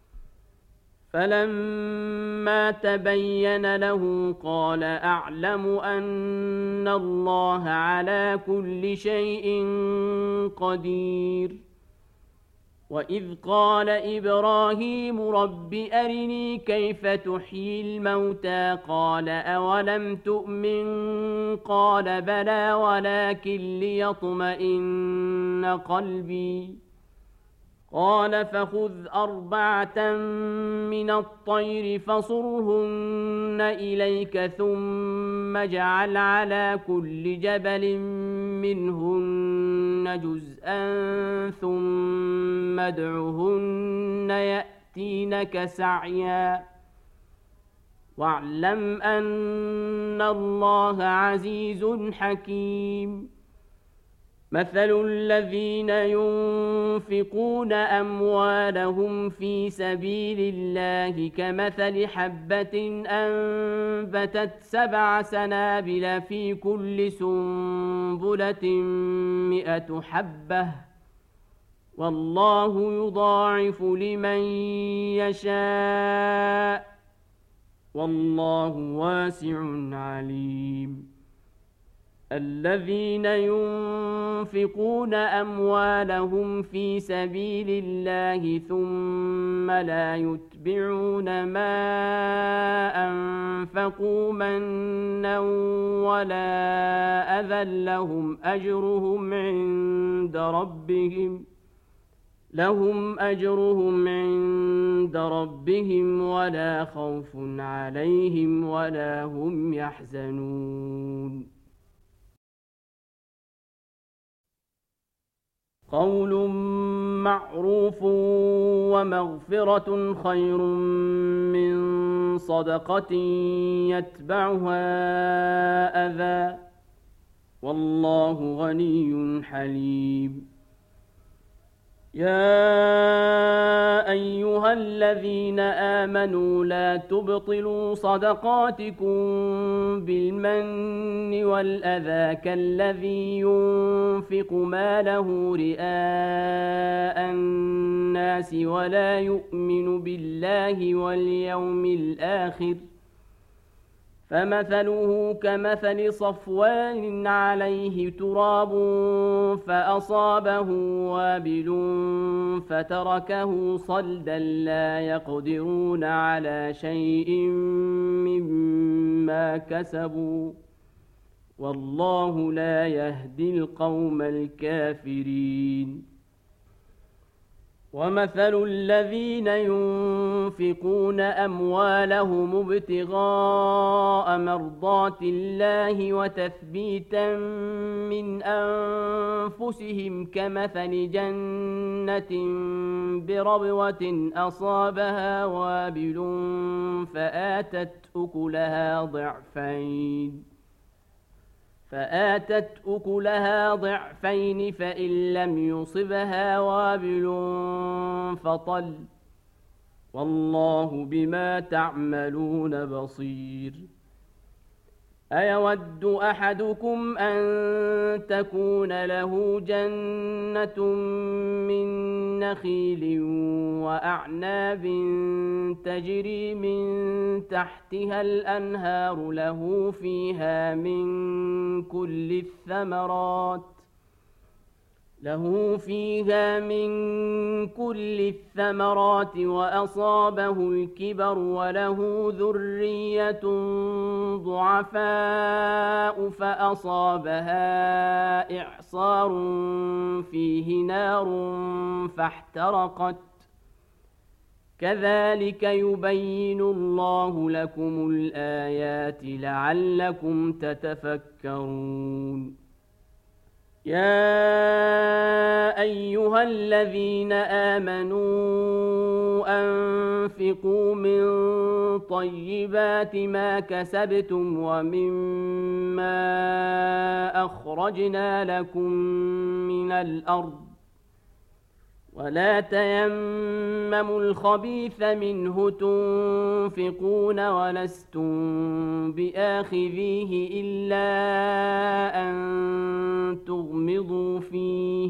فلما تبين له قال أعلم أن الله على كل شيء قدير وإذ قال إبراهيم رب أرني كيف تحيي الموتى قال أولم تؤمن قال بلى ولكن ليطمئن قلبي قال فخذ أربعة من الطير فصرهن إليك ثم اجعل على كل جبل منهن جزءا ثم ادعهن يأتينك سعيا واعلم أن الله عزيز حكيم مثل الذين ينفقون أموالهم في سبيل الله كمثل حبة أنبتت سبع سنابل في كل سنبلة مئة حبة والله يضاعف لمن يشاء والله واسع عليم الذين ينفقون أموالهم في سبيل الله ثم لا يتبعون ما أنفقوا منا ولا أذى لهم أجرهم عند ربهم لهم أجرهم عند ربهم ولا خوف عليهم ولا هم يحزنون قول معروف ومغفرة خير من صدقة يتبعها أذى والله غني حليم يا أيها الذين آمنوا لا تبطلوا صدقاتكم بالمن والأذى كالذي ينفق ماله رئاء الناس ولا يؤمن بالله واليوم الآخر فمثله كمثل صفوان عليه تراب فأصابه وابل فتركه صلدا لا يقدرون على شيء مما كسبوا والله لا يهدي القوم الكافرين ومثل الذين ينفقون أموالهم ابتغاء مرضات الله وتثبيتا من أنفسهم كمثل جنة بربوة أصابها وابل فآتت أكلها ضعفين فآتت أكلها ضعفين فإن لم يصبها وابل فطل والله بما تعملون بصير أيود أحدكم أن تكون له جنة من نخيل وأعناب تجري من تحتها الأنهار له فيها من كل الثمرات له فيها من كل الثمرات وأصابه الكبر وله ذرية ضعفاء فأصابها إعصار فيه نار فاحترقت كذلك يبين الله لكم الآيات لعلكم تتفكرون يا أيها الذين آمنوا أنفقوا من طيبات ما كسبتم ومما أخرجنا لكم من الأرض ولا تيمموا الخبيث منه تنفقون ولستم بآخذيه إلا أن تغمضوا فيه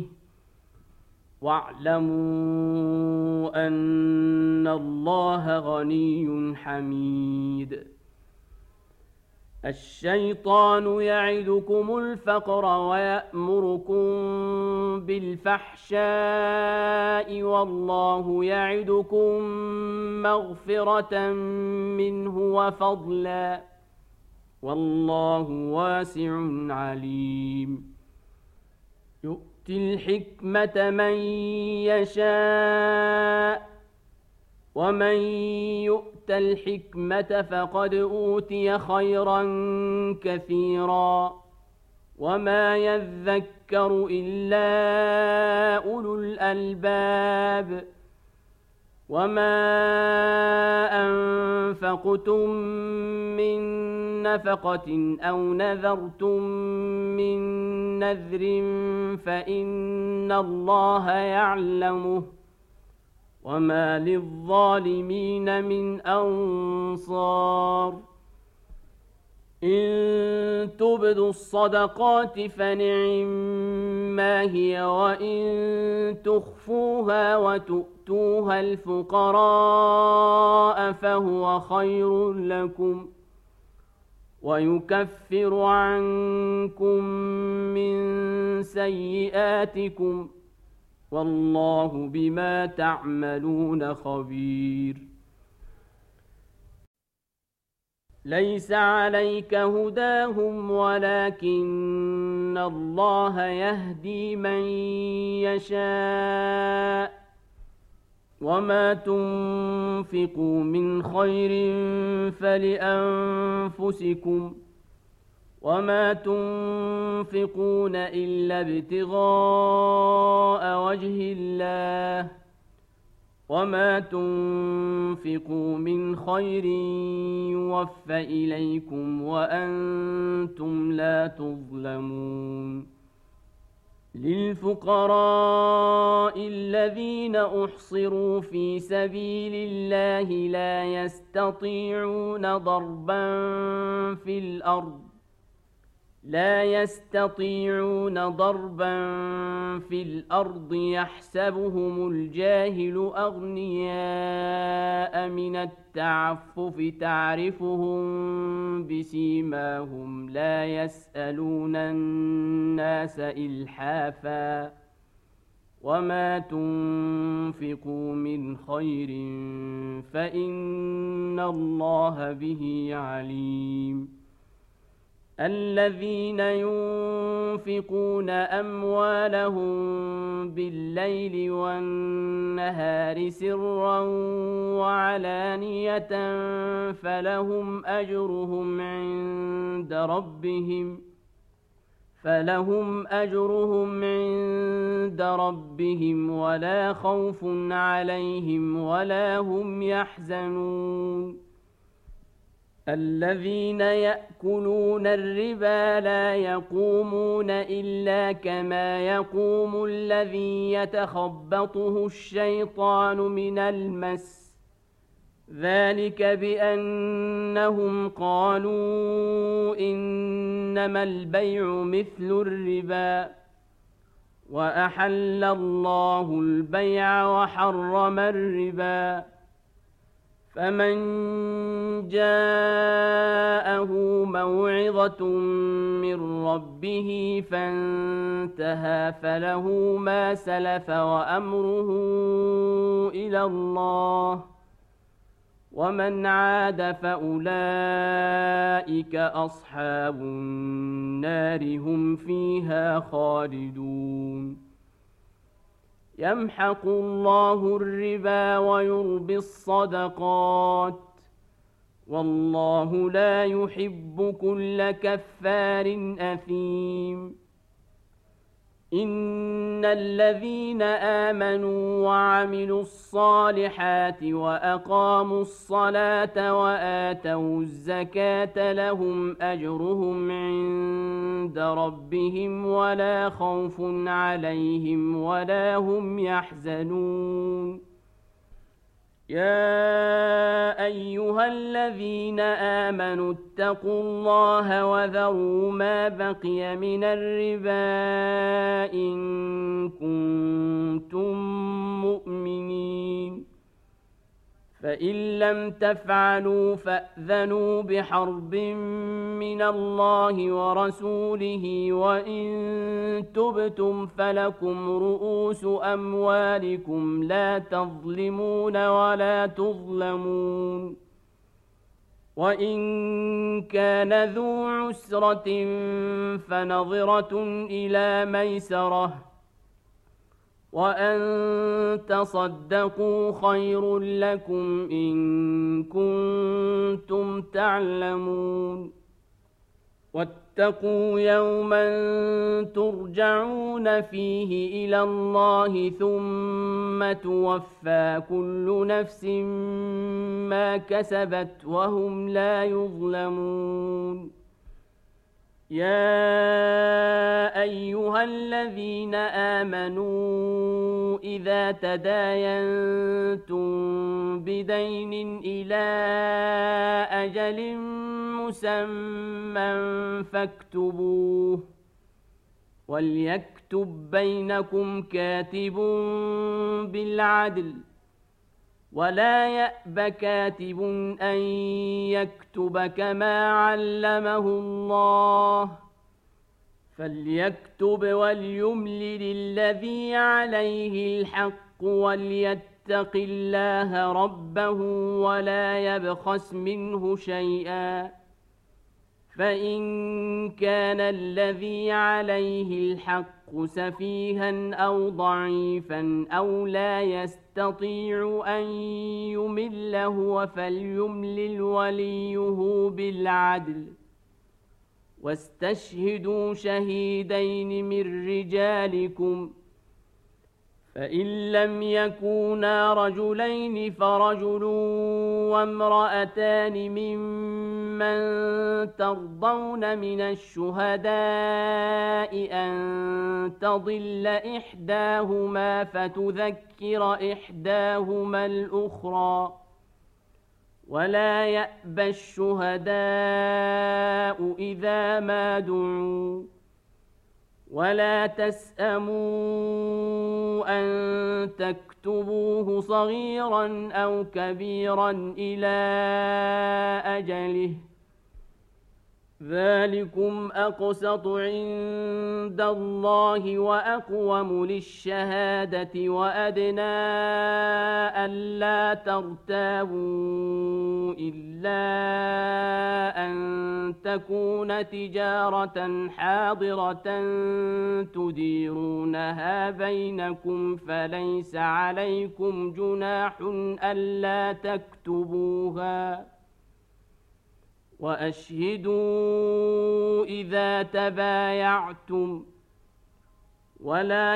واعلموا أن الله غني حميد. الشيطان يعدكم الفقر ويأمركم بالفحشاء والله يعدكم مغفرة منه وفضلا والله واسع عليم. يؤتي الحكمة من يشاء ومن يؤت الحكمة فقد أوتي خيرا كثيرا وما يذكر إلا أولو الألباب. وما أنفقتم من نفقة أو نذرتم من نذر فإن الله يعلمه وما للظالمين من أنصار. إن تبدوا الصدقات فنعما هي وإن تخفوها وتؤتوها الفقراء فهو خير لكم ويكفر عنكم من سيئاتكم والله بما تعملون خبير. ليس عليك هداهم ولكن الله يهدي من يشاء وما تنفقوا من خير فلأنفسكم وما تنفقون إلا ابتغاء وجه الله وما تنفقوا من خير يوفى إليكم وأنتم لا تظلمون. للفقراء الذين أحصروا في سبيل الله لا يستطيعون ضربا في الأرض لا يستطيعون ضربا في الأرض يحسبهم الجاهل أغنياء من التعفف تعرفهم بسيماهم لا يسألون الناس إلحافا وما تنفقوا من خير فإن الله به عليم. الذين ينفقون أموالهم بالليل والنهار سرا وعلانية فلهم أجرهم عند ربهم فلهم أجرهم عند ربهم ولا خوف عليهم ولا هم يحزنون. الذين يأكلون الربا لا يقومون إلا كما يقوم الذي يتخبطه الشيطان من المس ذلك بأنهم قالوا إنما البيع مثل الربا وأحل الله البيع وحرم الربا. فمن جاءه موعظة من ربه فانتهى فله ما سلف وأمره إلى الله ومن عاد فأولئك أصحاب النار هم فيها خالدون. يمحق الله الربا ويربي الصدقات والله لا يحب كل كفار أثيم. إن الذين آمنوا وعملوا الصالحات وأقاموا الصلاة وآتوا الزكاة لهم أجرهم عند ربهم ولا خوف عليهم ولا هم يحزنون. يا أيها الذين آمنوا اتقوا الله وذروا ما بقي من الربا إن كنتم مؤمنين، فإن لم تفعلوا فأذنوا بحرب من الله ورسوله وإن تبتم فلكم رؤوس أموالكم لا تظلمون ولا تظلمون. وإن كان ذو عسرة فنظرة إلى ميسرة وأن تصدقوا خير لكم إن كنتم تعلمون. واتقوا يوما ترجعون فيه إلى الله ثم توفى كل نفس ما كسبت وهم لا يظلمون. يا أيها الذين آمنوا إذا تداينتم بدين إلى أجل مسمى فاكتبوه وليكتب بينكم كاتب بالعدل ولا يأب كاتب أن يكتب كما علمه الله فليكتب وليملل الذي عليه الحق وليتق الله ربه ولا يبخس منه شيئا فإن كان الذي عليه الحق سفيها أو ضعيفا أو لا يستطيع أن يمل هو فليملل وليه بالعدل واستشهدوا شهيدين من رجالكم فإن لم يكونا رجلين فرجل وامرأتان ممن ترضون من الشهداء أن تضل إحداهما فتذكر إحداهما الأخرى ولا يأبى الشهداء إذا ما دعوا ولا تسأموا أن تكتبوه صغيرا أو كبيرا إلى أجله ذلكم أقسط عند الله وأقوم للشهادة وأدنى ألا ترتابوا إلا أن تكون تجارة حاضرة تديرونها بينكم فليس عليكم جناح ألا تكتبوها وأشهدوا إذا تبايعتم ولا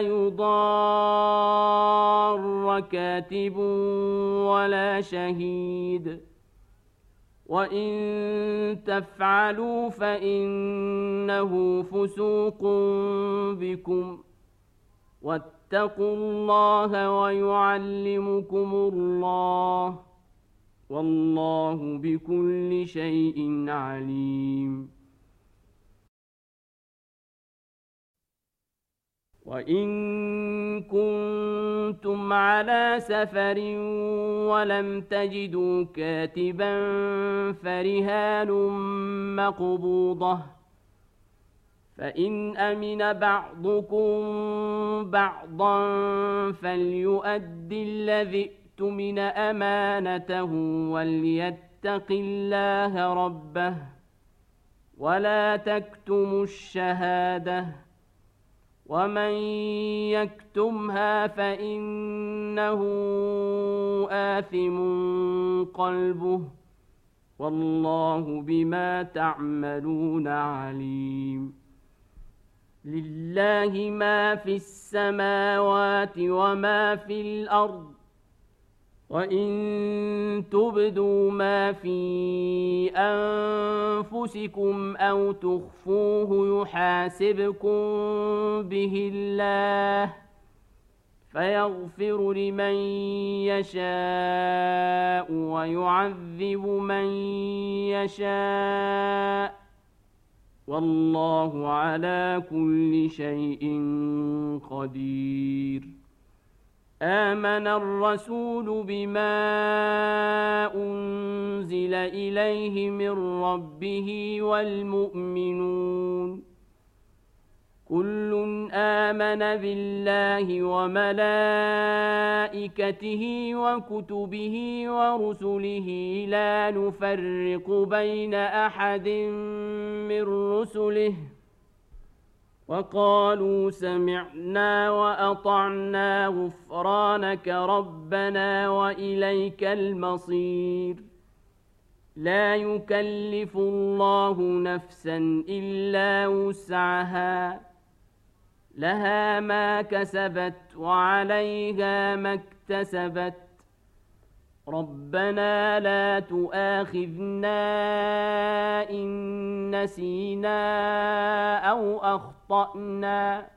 يضار كاتب ولا شهيد وإن تفعلوا فإنه فسوق بكم واتقوا الله ويعلمكم الله والله بكل شيء عليم. وإن كنتم على سفر ولم تجدوا كاتبا فرهان مقبوضة فإن أمن بعضكم بعضا فليؤدي الذي من أمانته وليتق الله ربه ولا تكتموا الشهادة ومن يكتمها فإنه آثم قلبه والله بما تعملون عليم. لله ما في السماوات وما في الأرض وإن تبدوا ما في أنفسكم أو تخفوه يحاسبكم به الله فيغفر لمن يشاء ويعذب من يشاء والله على كل شيء قدير. آمن الرسول بما أنزل إليه من ربه والمؤمنون كل آمن بالله وملائكته وكتبه ورسله لا نفرق بين أحد من رسله وقالوا سمعنا وأطعنا غفرانك ربنا وإليك المصير. لا يكلف الله نفسا إلا وسعها لها ما كسبت وعليها ما اكتسبت ربنا لا تؤاخذنا إن نسينا أو أخطأنا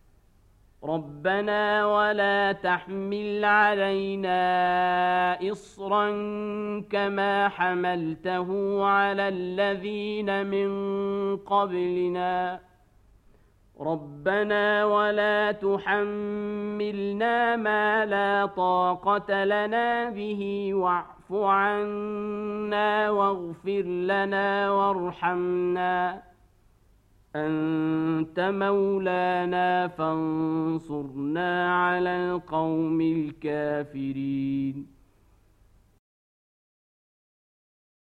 ربنا ولا تحمل علينا إصرا كما حملته على الذين من قبلنا ربنا ولا تحملنا ما لا طاقة لنا به واعف عنا واغفر لنا وارحمنا أنت مولانا فانصرنا على القوم الكافرين.